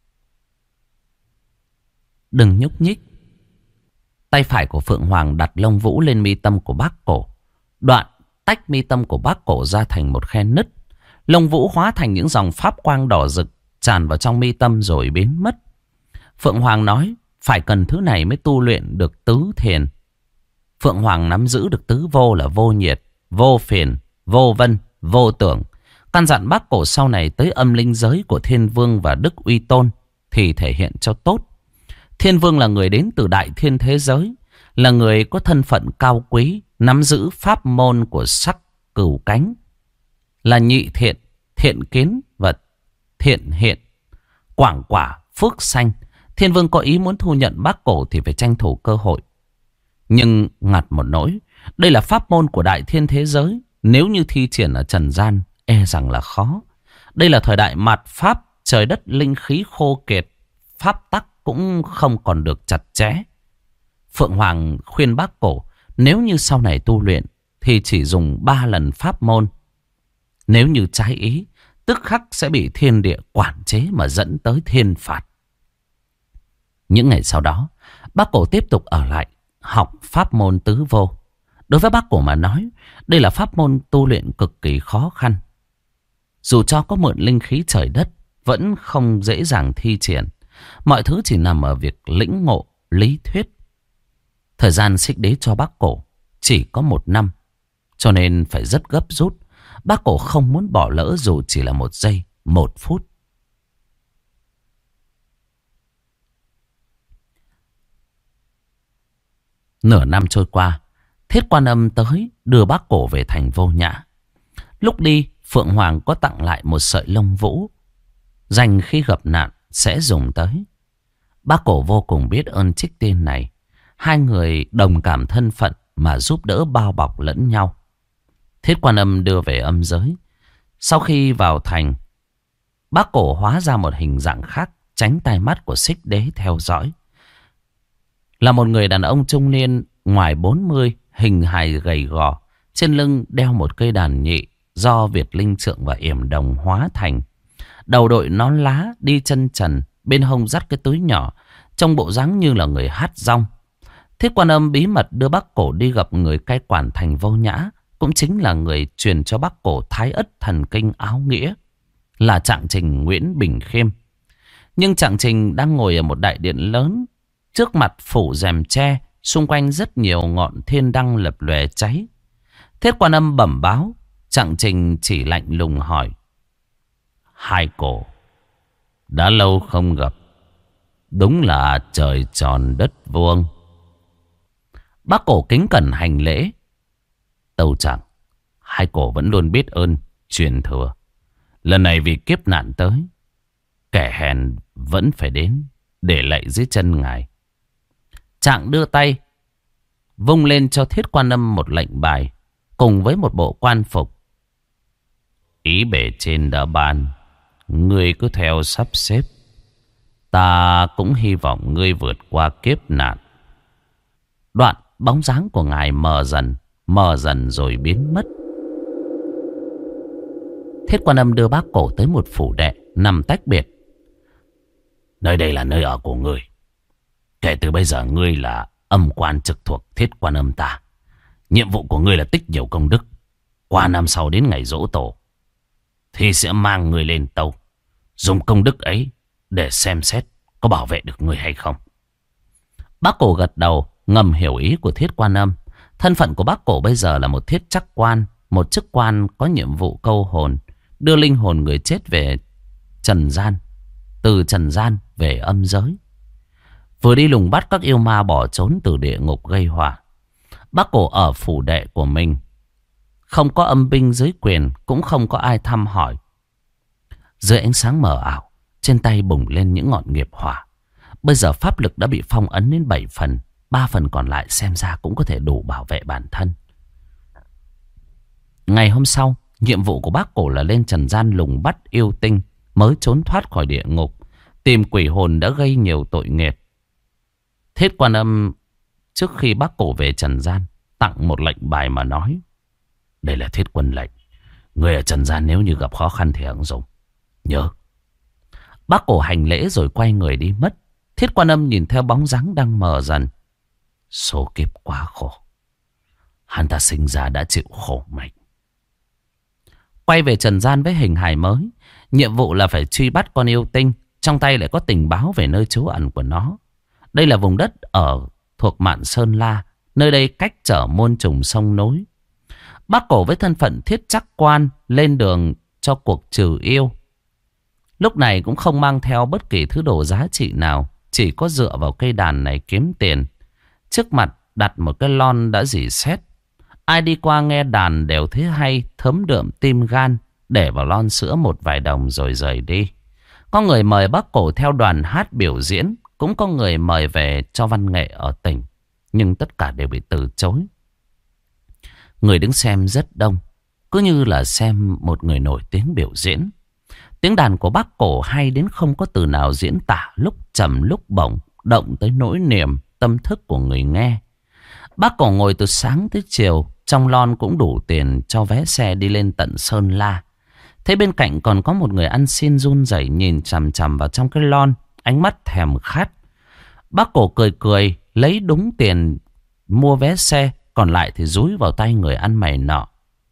Speaker 1: đừng nhúc nhích. Tay phải của Phượng Hoàng đặt lông vũ lên mi tâm của bác cổ, đoạn tách mi tâm của bác cổ ra thành một khe nứt. Lông vũ hóa thành những dòng pháp quang đỏ rực tràn vào trong mi tâm rồi biến mất. Phượng Hoàng nói phải cần thứ này mới tu luyện được tứ thiền. Phượng Hoàng nắm giữ được tứ vô là vô nhiệt, vô phiền, vô vân, vô tưởng. Căn dặn bác cổ sau này tới âm linh giới của Thiên Vương và Đức Uy Tôn thì thể hiện cho tốt. Thiên Vương là người đến từ đại thiên thế giới, là người có thân phận cao quý, nắm giữ pháp môn của sắc cửu cánh, là nhị thiện, thiện kiến và thiện hiện, quảng quả, phước sanh. Thiên Vương có ý muốn thu nhận bác cổ thì phải tranh thủ cơ hội. Nhưng ngặt một nỗi, đây là pháp môn của đại thiên thế giới, nếu như thi triển ở trần gian e rằng là khó. Đây là thời đại mạt pháp, trời đất linh khí khô kiệt, pháp tắc cũng không còn được chặt chẽ. Phượng Hoàng khuyên bác cổ nếu như sau này tu luyện thì chỉ dùng 3 lần pháp môn. Nếu như trái ý, tức khắc sẽ bị thiên địa quản chế mà dẫn tới thiên phạt. Những ngày sau đó, bác cổ tiếp tục ở lại học pháp môn tứ vô. Đối với bác cổ mà nói, đây là pháp môn tu luyện cực kỳ khó khăn. Dù cho có mượn linh khí trời đất, vẫn không dễ dàng thi triển. Mọi thứ chỉ nằm ở việc lĩnh ngộ lý thuyết. Thời gian Xích Đế cho bác cổ chỉ có 1 năm, cho nên phải rất gấp rút. Bác cổ không muốn bỏ lỡ dù chỉ là 1 giây, 1 phút. Nửa năm trôi qua, Thiết Quan Âm tới đưa bác cổ về thành Vô Nhã. Lúc đi, Phượng Hoàng có tặng lại một sợi lông vũ, dành khi gặp nạn sẽ dùng tới. Bác cổ vô cùng biết ơn trích tiên này. Hai người đồng cảm thân phận mà giúp đỡ bao bọc lẫn nhau. Thiết Quan Âm đưa về âm giới. Sau khi vào thành, bác cổ hóa ra một hình dạng khác, tránh tai mắt của Xích Đế theo dõi. Là một người đàn ông trung niên ngoài 40, hình hài gầy gò, trên lưng đeo một cây đàn nhị do Việt Linh Trượng và Yểm Đồng hóa thành. Đầu đội nón lá, đi chân trần, bên hông dắt cái túi nhỏ, trông bộ dáng như là người hát dong. Thiết Quan Âm bí mật đưa bác cổ đi gặp người cai quản thành Vô Nhã, cũng chính là người truyền cho bác cổ Thái Ất Thần Kinh áo nghĩa, là Trạng Trình Nguyễn Bình Khiêm. Nhưng Trạng Trình đang ngồi ở một đại điện lớn, trước mặt phủ rèm tre, xung quanh rất nhiều ngọn thiên đăng lập lòe cháy. Thiết Quan Âm bẩm báo, Trạng Trình chỉ lạnh lùng hỏi: hai cổ, đã lâu không gặp, đúng là trời tròn đất vuông. Bác cổ kính cẩn hành lễ: tâu Trạng, hai cổ vẫn luôn biết ơn truyền thừa. Lần này vì kiếp nạn tới, kẻ hèn vẫn phải đến để lạy dưới chân ngài. Trạng đưa tay vung lên cho Thiết Quan Âm một lệnh bài cùng với một bộ quan phục. Ý bề trên đã ban, ngươi cứ theo sắp xếp. Ta cũng hy vọng ngươi vượt qua kiếp nạn. Đoạn bóng dáng của ngài mờ dần rồi biến mất. Thiết Quan Âm đưa bác cổ tới một phủ đệ nằm tách biệt. Nơi đây là nơi ở của ngươi. Kể từ bây giờ ngươi là âm quan trực thuộc Thiết Quan Âm ta. Nhiệm vụ của ngươi là tích nhiều công đức. Qua năm sau đến ngày giỗ tổ thì sẽ mang ngươi lên tâu, dùng công đức ấy để xem xét có bảo vệ được ngươi hay không. Bác cổ gật đầu, ngầm hiểu ý của Thiết Quan Âm. Thân phận của bác cổ bây giờ là một thiết trắc quan, một chức quan có nhiệm vụ câu hồn, đưa linh hồn người chết về trần gian, từ trần gian về âm giới. Vừa đi lùng bắt các yêu ma bỏ trốn từ địa ngục gây họa. Bác cổ ở phủ đệ của mình, không có âm binh dưới quyền, cũng không có ai thăm hỏi. Dưới ánh sáng mờ ảo, trên tay bùng lên những ngọn nghiệp hỏa. Bây giờ pháp lực đã bị phong ấn đến 7 phần, 3 phần còn lại xem ra cũng có thể đủ bảo vệ bản thân. Ngày hôm sau, nhiệm vụ của bác cổ là lên trần gian lùng bắt yêu tinh mới trốn thoát khỏi địa ngục, tìm quỷ hồn đã gây nhiều tội nghiệp. Thiết Quan Âm trước khi bác cổ về trần gian tặng một lệnh bài mà nói: đây là thiết quân lệnh. Người ở trần gian nếu như gặp khó khăn thì hãng dùng. Nhớ. Bác cổ hành lễ rồi quay người đi mất. Thiết Quan Âm nhìn theo bóng dáng đang mờ dần. Số kiếp quá khổ. Hắn ta sinh ra đã chịu khổ mệnh. Quay về trần gian với hình hài mới. Nhiệm vụ là phải truy bắt con yêu tinh. Trong tay lại có tình báo về nơi trú ẩn của nó. Đây là vùng đất thuộc Mạn Sơn La. Nơi đây cách trở muôn trùng sông nối. Bác cổ với thân phận thiết trắc quan lên đường cho cuộc trừ yêu. Lúc này cũng không mang theo bất kỳ thứ đồ giá trị nào. Chỉ có dựa vào cây đàn này kiếm tiền. Trước mặt đặt một cái lon đã rỉ sét. Ai đi qua nghe đàn đều thấy hay, thấm đượm tim gan. Để vào lon sữa một vài đồng rồi rời đi. Có người mời bác cổ theo đoàn hát biểu diễn. Cũng có người mời về cho văn nghệ ở tỉnh. Nhưng tất cả đều bị từ chối. Người đứng xem rất đông. Cứ như là xem một người nổi tiếng biểu diễn. Tiếng đàn của bác cổ hay đến không có từ nào diễn tả. Lúc trầm lúc bổng, động tới nỗi niềm tâm thức của người nghe. Bác cổ ngồi từ sáng tới chiều. Trong lon cũng đủ tiền cho vé xe đi lên tận Sơn La. Thế bên cạnh còn có một người ăn xin run rẩy nhìn chằm chằm vào trong cái lon. Ánh mắt thèm khát. Bác cổ cười cười lấy đúng tiền mua vé xe. Còn lại thì dúi vào tay người ăn mày nọ.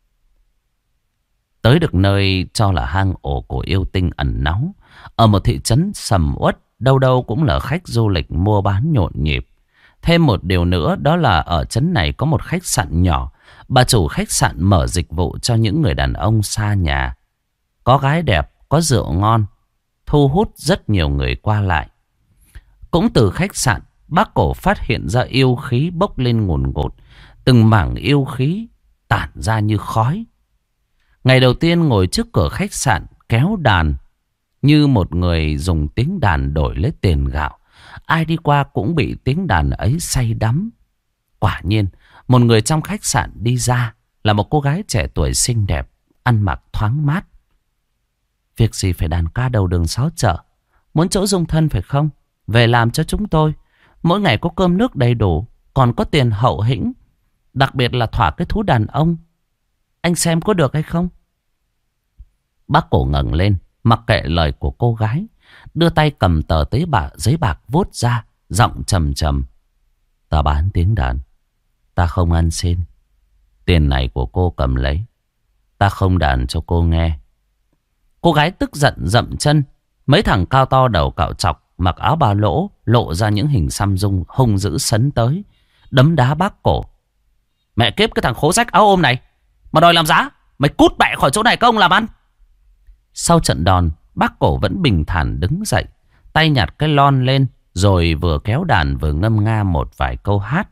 Speaker 1: Tới được nơi cho là hang ổ của yêu tinh ẩn náu. Ở một thị trấn sầm uất. Đâu đâu cũng là khách du lịch mua bán nhộn nhịp. Thêm một điều nữa đó là ở trấn này có một khách sạn nhỏ. Bà chủ khách sạn mở dịch vụ cho những người đàn ông xa nhà. Có gái đẹp, có rượu ngon. Thu hút rất nhiều người qua lại. Cũng từ khách sạn, bác cổ phát hiện ra yêu khí bốc lên ngùn ngụt. Từng mảng yêu khí tản ra như khói. Ngày đầu tiên ngồi trước cửa khách sạn kéo đàn. Như một người dùng tiếng đàn đổi lấy tiền gạo. Ai đi qua cũng bị tiếng đàn ấy say đắm. Quả nhiên, một người trong khách sạn đi ra là một cô gái trẻ tuổi xinh đẹp, ăn mặc thoáng mát. Việc gì phải đàn ca đầu đường xó chợ? Muốn chỗ dung thân phải không? Về làm cho chúng tôi. Mỗi ngày có cơm nước đầy đủ, còn có tiền hậu hĩnh. Đặc biệt là thỏa cái thú đàn ông. Anh xem có được hay không? Bác cổ ngẩng lên, mặc kệ lời của cô gái, đưa tay cầm tờ giấy bạc vuốt ra, giọng trầm trầm. Ta bán tiếng đàn, ta không ăn xin. Tiền này của cô cầm lấy, ta không đàn cho cô nghe. Cô gái tức giận dậm chân. Mấy thằng cao to đầu cạo chọc, mặc áo ba lỗ, lộ ra những hình xăm dung hung dữ sấn tới, đấm đá bác cổ. Mẹ kiếp cái thằng khố rách áo ôm này, mà đòi làm giá. Mày cút mẹ khỏi chỗ này các ông làm ăn. Sau trận đòn, bác cổ vẫn bình thản đứng dậy, tay nhặt cái lon lên, rồi vừa kéo đàn vừa ngâm nga một vài câu hát.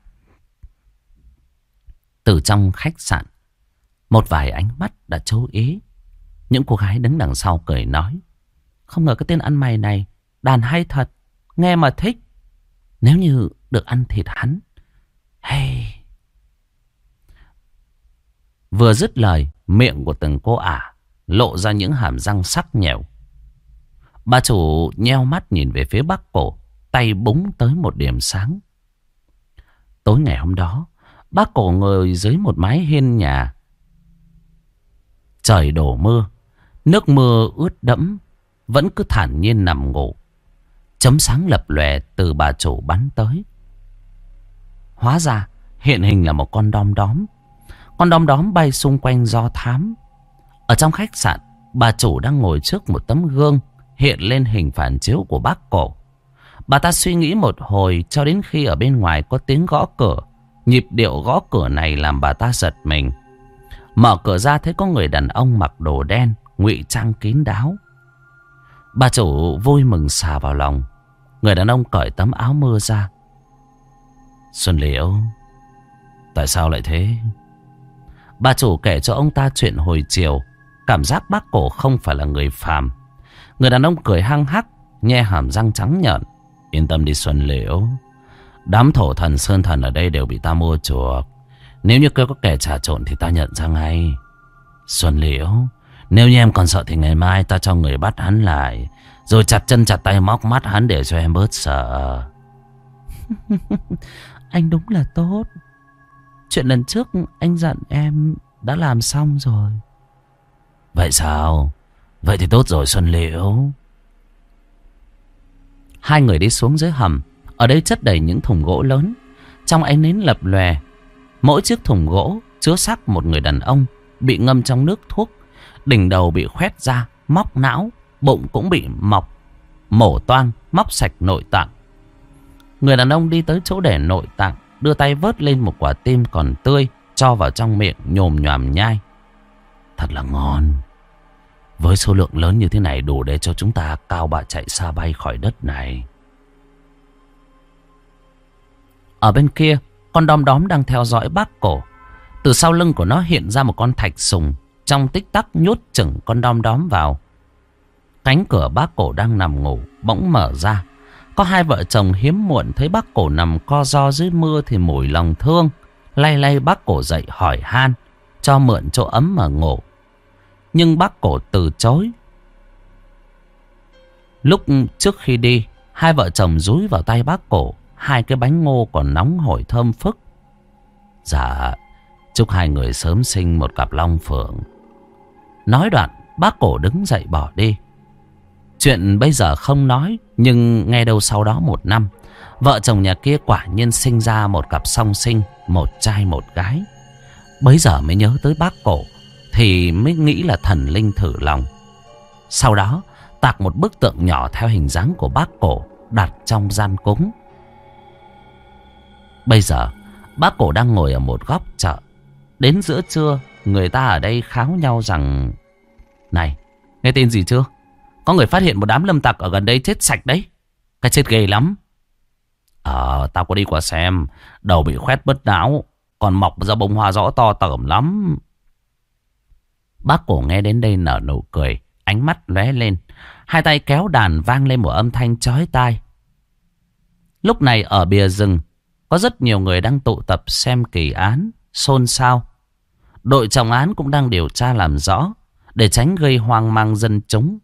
Speaker 1: Từ trong khách sạn, một vài ánh mắt đã chú ý. Những cô gái đứng đằng sau cười nói: không ngờ cái tên ăn mày này đàn hay thật, nghe mà thích. Nếu như được ăn thịt hắn. Hey. Vừa dứt lời, miệng của từng cô ả lộ ra những hàm răng sắc nhẹo. Bà chủ nheo mắt nhìn về phía bác cổ, tay búng tới một điểm sáng. Tối ngày hôm đó, bác cổ ngồi dưới một mái hiên nhà. Trời đổ mưa, nước mưa ướt đẫm, vẫn cứ thản nhiên nằm ngủ. Chấm sáng lập lòe từ bà chủ bắn tới. Hóa ra hiện hình là một con đom đóm. Con đom đóm bay xung quanh do thám. Ở trong khách sạn, bà chủ đang ngồi trước một tấm gương hiện lên hình phản chiếu của bác cổ. Bà ta suy nghĩ một hồi cho đến khi ở bên ngoài có tiếng gõ cửa. Nhịp điệu gõ cửa này làm bà ta giật mình. Mở cửa ra thấy có người đàn ông mặc đồ đen, ngụy trang kín đáo. Bà chủ vui mừng xà vào lòng. Người đàn ông cởi tấm áo mưa ra. Xuân Liễu, tại sao lại thế? Bà chủ kể cho ông ta chuyện hồi chiều. Cảm giác bác cổ không phải là người phàm. Người đàn ông cười hăng hắc, nhe hàm răng trắng nhợn. Yên tâm đi Xuân Liễu, đám thổ thần sơn thần ở đây đều bị ta mua chuộc. Nếu như có kẻ trà trộn thì ta nhận ra ngay. Xuân Liễu, nếu như em còn sợ thì ngày mai ta cho người bắt hắn lại, rồi chặt chân chặt tay móc mắt hắn để cho em bớt sợ. Anh đúng là tốt. Chuyện lần trước anh dặn em đã làm xong rồi. Vậy sao? Vậy thì tốt rồi Xuân Liễu. Hai người đi xuống dưới hầm. Ở đây chất đầy những thùng gỗ lớn. Trong ánh nến lập lòe. Mỗi chiếc thùng gỗ chứa xác một người đàn ông bị ngâm trong nước thuốc. Đỉnh đầu bị khoét ra, móc não. Bụng cũng bị mổ toang, móc sạch nội tạng. Người đàn ông đi tới chỗ để nội tạng, đưa tay vớt lên một quả tim còn tươi, cho vào trong miệng nhồm nhòm nhai. Thật là ngon. Với số lượng lớn như thế này đủ để cho chúng ta cao bạ chạy xa bay khỏi đất này. Ở bên kia, con đom đóm đang theo dõi bác cổ. Từ sau lưng của nó hiện ra một con thạch sùng. Trong tích tắc nhốt chừng con đom đóm vào. Cánh cửa bác cổ đang nằm ngủ bỗng mở ra. Có hai vợ chồng hiếm muộn thấy bác cổ nằm co ro dưới mưa thì mủi lòng thương. Lay lay bác cổ dậy hỏi han, cho mượn chỗ ấm mà ngủ. Nhưng bác cổ từ chối. Lúc trước khi đi, hai vợ chồng dúi vào tay bác cổ hai cái bánh ngô còn nóng hổi thơm phức. Dạ, chúc hai người sớm sinh một cặp long phượng. Nói đoạn, bác cổ đứng dậy bỏ đi. Chuyện bây giờ không nói, nhưng nghe đâu sau đó 1 năm, vợ chồng nhà kia quả nhiên sinh ra một cặp song sinh, một trai một gái. Bấy giờ mới nhớ tới bác cổ, thì mới nghĩ là thần linh thử lòng. Sau đó, tạc một bức tượng nhỏ theo hình dáng của bác cổ, đặt trong gian cúng. Bây giờ, bác cổ đang ngồi ở một góc chợ. Đến giữa trưa, người ta ở đây kháo nhau rằng: này, nghe tin gì chưa? Có người phát hiện một đám lâm tặc ở gần đây chết sạch đấy. Cái chết ghê lắm. Tao có đi qua xem. Đầu bị khoét bứt não, còn mọc ra bông hoa rõ to tởm lắm. Bác cổ nghe đến đây nở nụ cười, ánh mắt lóe lên. Hai tay kéo đàn vang lên một âm thanh chói tai. Lúc này ở bìa rừng, có rất nhiều người đang tụ tập xem kỳ án, xôn xao. Đội trọng án cũng đang điều tra làm rõ, để tránh gây hoang mang dân chúng.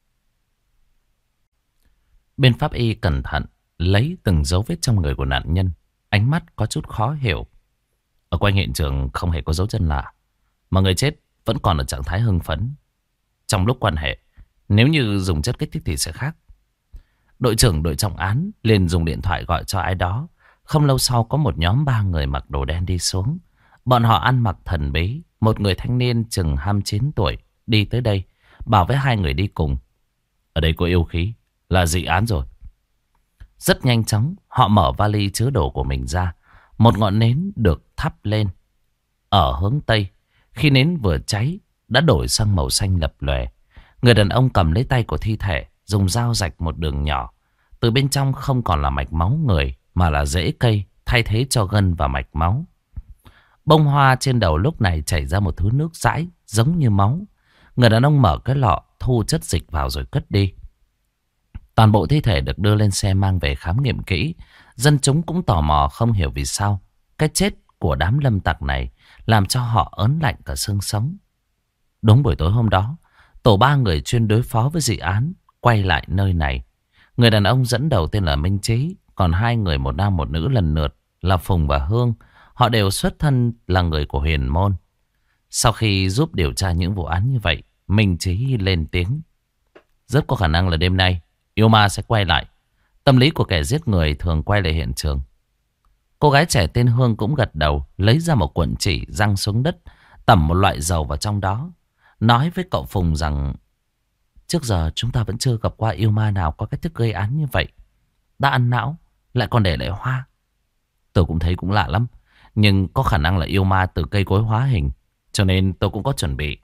Speaker 1: Bên pháp y cẩn thận lấy từng dấu vết trong người của nạn nhân, ánh mắt có chút khó hiểu. Ở quanh hiện trường không hề có dấu chân lạ, mà người chết vẫn còn ở trạng thái hưng phấn. Trong lúc quan hệ, nếu như dùng chất kích thích thì sẽ khác. Đội trưởng đội trọng án liền dùng điện thoại gọi cho ai đó. Không lâu sau có một nhóm 3 người mặc đồ đen đi xuống. Bọn họ ăn mặc thần bí. Một người thanh niên chừng 29 tuổi đi tới đây, bảo với 2 người đi cùng: ở đây có yêu khí, là dị án rồi. Rất nhanh chóng, họ mở vali chứa đồ của mình ra. Một ngọn nến được thắp lên ở hướng Tây. Khi nến vừa cháy, đã đổi sang màu xanh lập lòe. Người đàn ông cầm lấy tay của thi thể, dùng dao rạch một đường nhỏ. Từ bên trong không còn là mạch máu người, mà là rễ cây, thay thế cho gân và mạch máu. Bông hoa trên đầu lúc này chảy ra một thứ nước dãi, giống như máu. Người đàn ông mở cái lọ, thu chất dịch vào rồi cất đi. Toàn bộ thi thể được đưa lên xe mang về khám nghiệm kỹ. Dân chúng cũng tò mò không hiểu vì sao cái chết của đám lâm tặc này làm cho họ ớn lạnh cả xương sống. Đúng buổi tối hôm đó, tổ 3 người chuyên đối phó với dị án quay lại nơi này. Người đàn ông dẫn đầu tên là Minh Trí, còn 2 người, một nam một nữ lần lượt là Phùng và Hương. Họ đều xuất thân là người của Huyền Môn. Sau khi giúp điều tra những vụ án như vậy, Minh Trí lên tiếng: rất có khả năng là đêm nay yêu ma sẽ quay lại. Tâm lý của kẻ giết người thường quay lại hiện trường. Cô gái trẻ tên Hương cũng gật đầu, lấy ra một cuộn chỉ giăng xuống đất, tẩm một loại dầu vào trong đó, nói với cậu Phùng rằng: trước giờ chúng ta vẫn chưa gặp qua yêu ma nào có cách thức gây án như vậy. Đã ăn não, lại còn để lại hoa. Tôi cũng thấy cũng lạ lắm, nhưng có khả năng là yêu ma từ cây cối hóa hình, cho nên tôi cũng có chuẩn bị.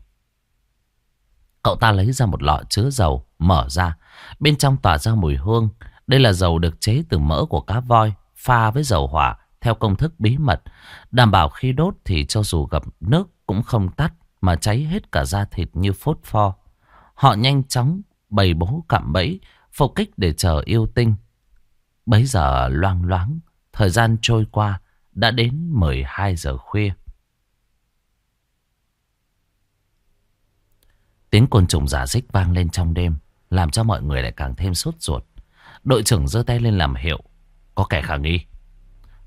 Speaker 1: Cậu ta lấy ra một lọ chứa dầu, mở ra. Bên trong tỏa ra mùi hương. Đây là dầu được chế từ mỡ của cá voi, pha với dầu hỏa theo công thức bí mật, đảm bảo khi đốt thì cho dù gặp nước cũng không tắt, mà cháy hết cả da thịt như phốt pho. Họ nhanh chóng bày bố cạm bẫy, phục kích để chờ yêu tinh. Bấy giờ loang loáng, thời gian trôi qua, đã đến 12 giờ khuya. Tiếng côn trùng rả rích vang lên trong đêm, làm cho mọi người lại càng thêm sốt ruột. Đội trưởng giơ tay lên làm hiệu: có kẻ khả nghi,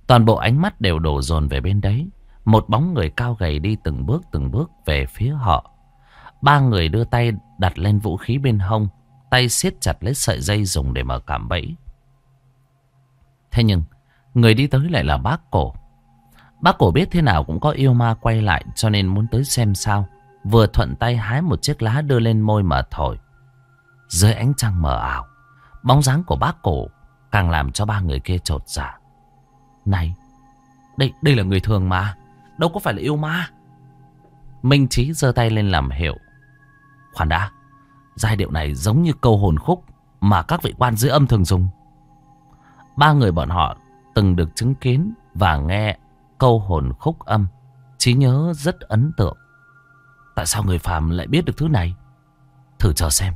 Speaker 1: Toàn bộ ánh mắt đều đổ dồn về bên đấy. Một bóng người cao gầy đi từng bước về phía họ. Ba người đưa tay đặt lên vũ khí bên hông, tay siết chặt lấy sợi dây dùng để mở cạm bẫy. Thế nhưng người đi tới lại là bác cổ. Bác cổ biết thế nào cũng có yêu ma quay lại, cho nên muốn tới xem sao. Vừa thuận tay hái một chiếc lá đưa lên môi mà thổi. Dưới ánh trăng mờ ảo, bóng dáng của bác cổ càng làm cho ba người kia chột dạ. Này, đây là người thường mà, đâu có phải là yêu ma. Minh Chí giơ tay lên làm hiệu. Khoan đã, giai điệu này giống như câu hồn khúc mà các vị quan dưới âm thường dùng. Ba người bọn họ từng được chứng kiến và nghe câu hồn khúc âm, trí nhớ rất ấn tượng. Tại sao người phàm lại biết được thứ này? Thử chờ xem.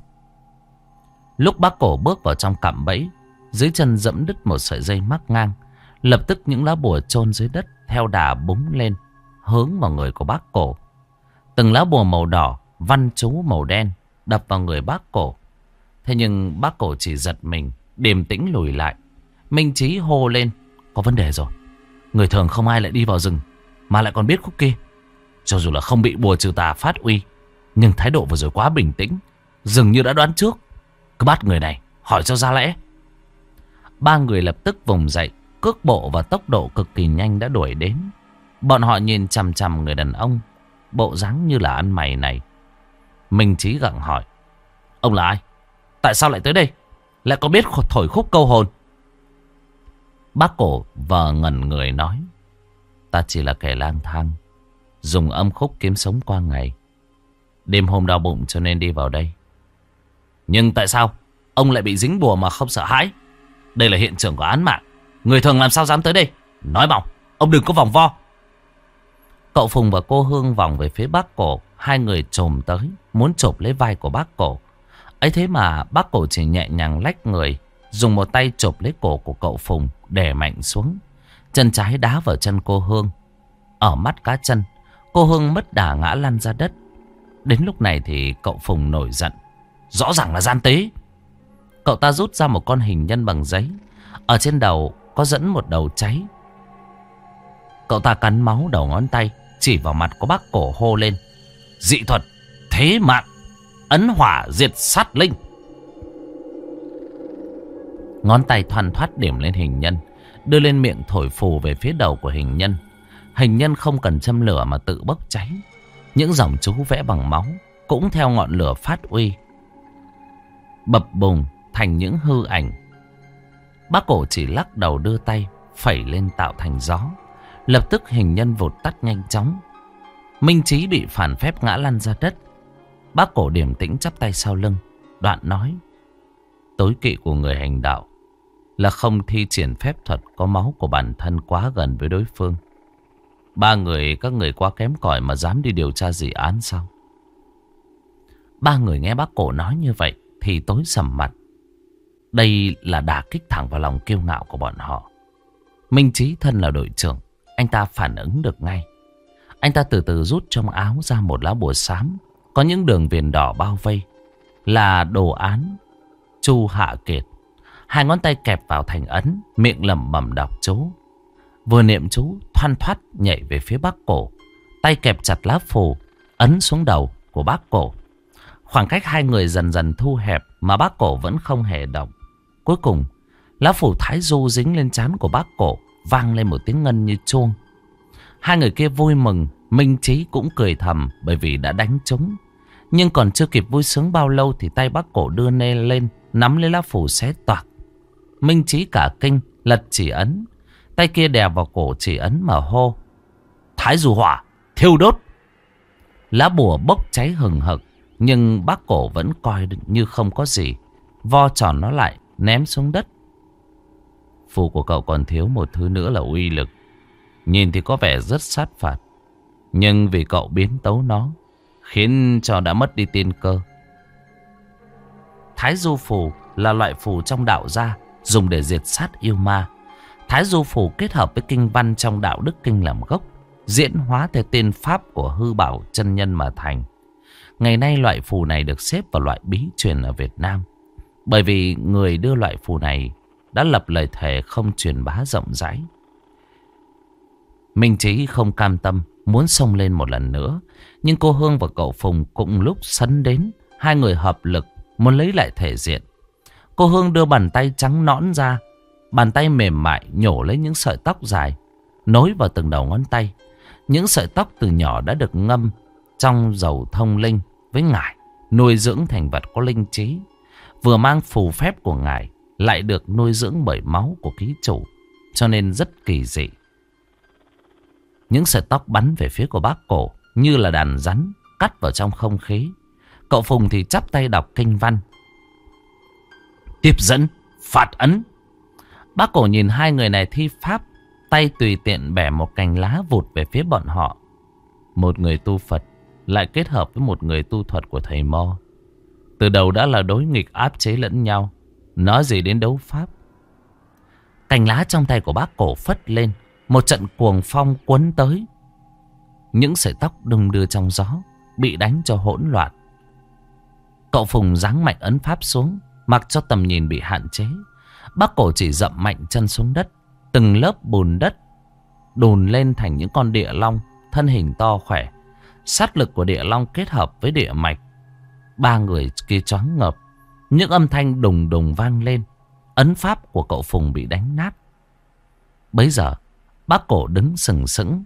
Speaker 1: Lúc bác cổ bước vào trong cạm bẫy, dưới chân dẫm đứt một sợi dây mắc ngang. Lập tức những lá bùa chôn dưới đất theo đà búng lên, hướng vào người của bác cổ. Từng lá bùa màu đỏ, văn chú màu đen đập vào người bác cổ. Thế nhưng bác cổ chỉ giật mình, điềm tĩnh lùi lại. Minh Chí hô lên: có vấn đề rồi. Người thường không ai lại đi vào rừng mà lại còn biết khúc kia. Cho dù là không bị bùa trừ tà phát uy, nhưng thái độ vừa rồi quá bình tĩnh, dường như đã đoán trước. Cứ bắt người này hỏi cho ra lẽ. Ba người lập tức vùng dậy, cước bộ và tốc độ cực kỳ nhanh đã đuổi đến. Bọn họ nhìn chằm chằm người đàn ông bộ dáng như là ăn mày này. Minh Chí gặng hỏi: ông là ai? Tại sao lại tới đây? Lại có biết thổi khúc câu hồn? Bác cổ vờ ngẩn người nói: ta chỉ là kẻ lang thang, dùng âm khúc kiếm sống qua ngày. Đêm hôm đau bụng cho nên đi vào đây. Nhưng tại sao ông lại bị dính bùa mà không sợ hãi? Đây là hiện trường của án mạng, người thường làm sao dám tới đây? Nói mau, ông đừng có vòng vo. Cậu Phùng và cô Hương vòng về phía bác cổ. Hai người chồm tới, muốn chộp lấy vai của bác cổ. Ấy thế mà bác cổ chỉ nhẹ nhàng lách người, dùng một tay chộp lấy cổ của cậu Phùng, đè mạnh xuống. Chân trái đá vào chân cô Hương. Ở mắt cá chân, cô Hương mất đà ngã lăn ra đất. Đến lúc này thì cậu Phùng nổi giận: rõ ràng là gian tế. Cậu ta rút ra một con hình nhân bằng giấy, ở trên đầu có dẫn một đầu cháy. Cậu ta cắn máu đầu ngón tay, chỉ vào mặt của bác cổ hô lên: dị thuật thế mạng, ấn hỏa diệt sát linh. Ngón tay thoăn thoắt điểm lên hình nhân, đưa lên miệng thổi phù về phía đầu của hình nhân. Hình nhân không cần châm lửa mà tự bốc cháy. Những dòng chú vẽ bằng máu cũng theo ngọn lửa phát uy, bập bùng thành những hư ảnh. Bác cổ chỉ lắc đầu đưa tay phẩy lên tạo thành gió. Lập tức hình nhân vụt tắt nhanh chóng. Minh Chí bị phản phép ngã lăn ra đất. Bác cổ điềm tĩnh chắp tay sau lưng, đoạn nói: tối kỵ của người hành đạo là không thi triển phép thuật có máu của bản thân quá gần với đối phương. Ba người các người quá kém cỏi mà dám đi điều tra dị án sao? Ba người nghe bác cổ nói như vậy thì tối sầm mặt. Đây là đả kích thẳng vào lòng kiêu ngạo của bọn họ. Minh Chí thân là đội trưởng, anh ta phản ứng được ngay. Anh ta từ từ rút trong áo ra một lá bùa xám, có những đường viền đỏ bao vây, là đồ án Chu Hạ Kiệt. Hai ngón tay kẹp vào thành ấn, miệng lẩm bẩm đọc chú. Vừa niệm chú, thoăn thoắt nhảy về phía bác cổ, tay kẹp chặt lá phù ấn xuống đầu của bác cổ. Khoảng cách hai người dần dần thu hẹp mà bác cổ vẫn không hề động. Cuối cùng, lá phù thái du dính lên trán của bác cổ, vang lên một tiếng ngân như chuông. Hai người kia vui mừng, Minh Chí cũng cười thầm bởi vì đã đánh trúng. Nhưng còn chưa kịp vui sướng bao lâu thì tay bác cổ đưa nê lên, nắm lấy lá phù xé toạc. Minh Chí cả kinh, lật chỉ ấn. Tay kia đè vào cổ chỉ ấn mà hô: thái du hỏa, thiêu đốt. Lá bùa bốc cháy hừng hực, nhưng bác cổ vẫn coi như không có gì, vo tròn nó lại, ném xuống đất. Phù của cậu còn thiếu một thứ nữa là uy lực. Nhìn thì có vẻ rất sát phạt, nhưng vì cậu biến tấu nó, khiến cho đã mất đi tiên cơ. Thái du phù là loại phù trong đạo gia, dùng để diệt sát yêu ma. Thái du phù kết hợp với kinh văn trong đạo đức kinh làm gốc, diễn hóa theo tiên pháp của hư bảo chân nhân mà thành. Ngày nay loại phù này được xếp vào loại bí truyền ở Việt Nam, bởi vì người đưa loại phù này đã lập lời thề không truyền bá rộng rãi. Minh Trí không cam tâm, muốn xông lên một lần nữa. Nhưng cô Hương và cậu Phùng cùng lúc sấn đến. Hai người hợp lực muốn lấy lại thể diện. Cô Hương đưa bàn tay trắng nõn ra. Bàn tay mềm mại nhổ lấy những sợi tóc dài, nối vào từng đầu ngón tay. Những sợi tóc từ nhỏ đã được ngâm trong dầu thông linh với ngải, nuôi dưỡng thành vật có linh trí. Vừa mang phù phép của ngải, lại được nuôi dưỡng bởi máu của ký chủ, cho nên rất kỳ dị. Những sợi tóc bắn về phía của bác cổ như là đàn rắn cắt vào trong không khí. Cậu Phùng thì chắp tay đọc kinh văn. Tiếp dẫn, phạt ấn. Bác cổ nhìn hai người này thi pháp, tay tùy tiện bẻ một cành lá vụt về phía bọn họ. Một người tu Phật lại kết hợp với một người tu thuật của thầy Mo. Từ đầu đã là đối nghịch áp chế lẫn nhau, nói gì đến đấu pháp. Cành lá trong tay của bác cổ phất lên, một trận cuồng phong cuốn tới. Những sợi tóc đung đưa trong gió, bị đánh cho hỗn loạn. Cậu Phùng giáng mạnh ấn pháp xuống, mặc cho tầm nhìn bị hạn chế. Bác cổ chỉ dậm mạnh chân xuống đất. Từng lớp bùn đất đùn lên thành những con địa long, thân hình to khỏe. Sát lực của địa long kết hợp với địa mạch. Ba người kia choáng ngợp. Những âm thanh đùng đùng vang lên. Ấn pháp của cậu Phùng bị đánh nát. Bấy giờ bác cổ đứng sừng sững.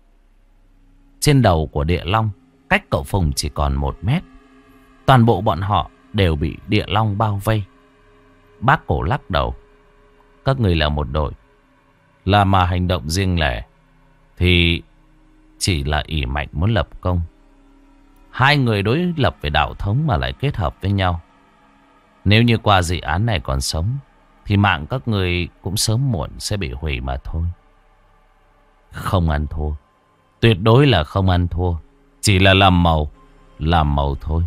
Speaker 1: Trên đầu của địa long, cách cậu Phùng chỉ còn 1 mét. Toàn bộ bọn họ đều bị địa long bao vây. Bác cổ lắc đầu. Các người là một đội, là mà hành động riêng lẻ thì chỉ là ỷ mạnh muốn lập công. Hai người đối lập về đạo thống mà lại kết hợp với nhau. Nếu như qua dự án này còn sống thì mạng các người cũng sớm muộn sẽ bị hủy mà thôi. Không ăn thua, tuyệt đối là không ăn thua. Chỉ là làm màu thôi.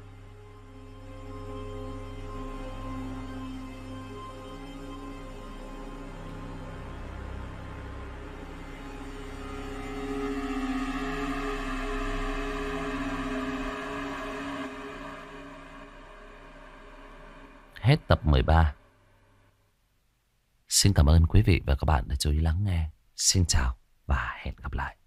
Speaker 1: Hết tập 13. Xin cảm ơn quý vị và các bạn đã chú ý lắng nghe. Xin chào và hẹn gặp lại.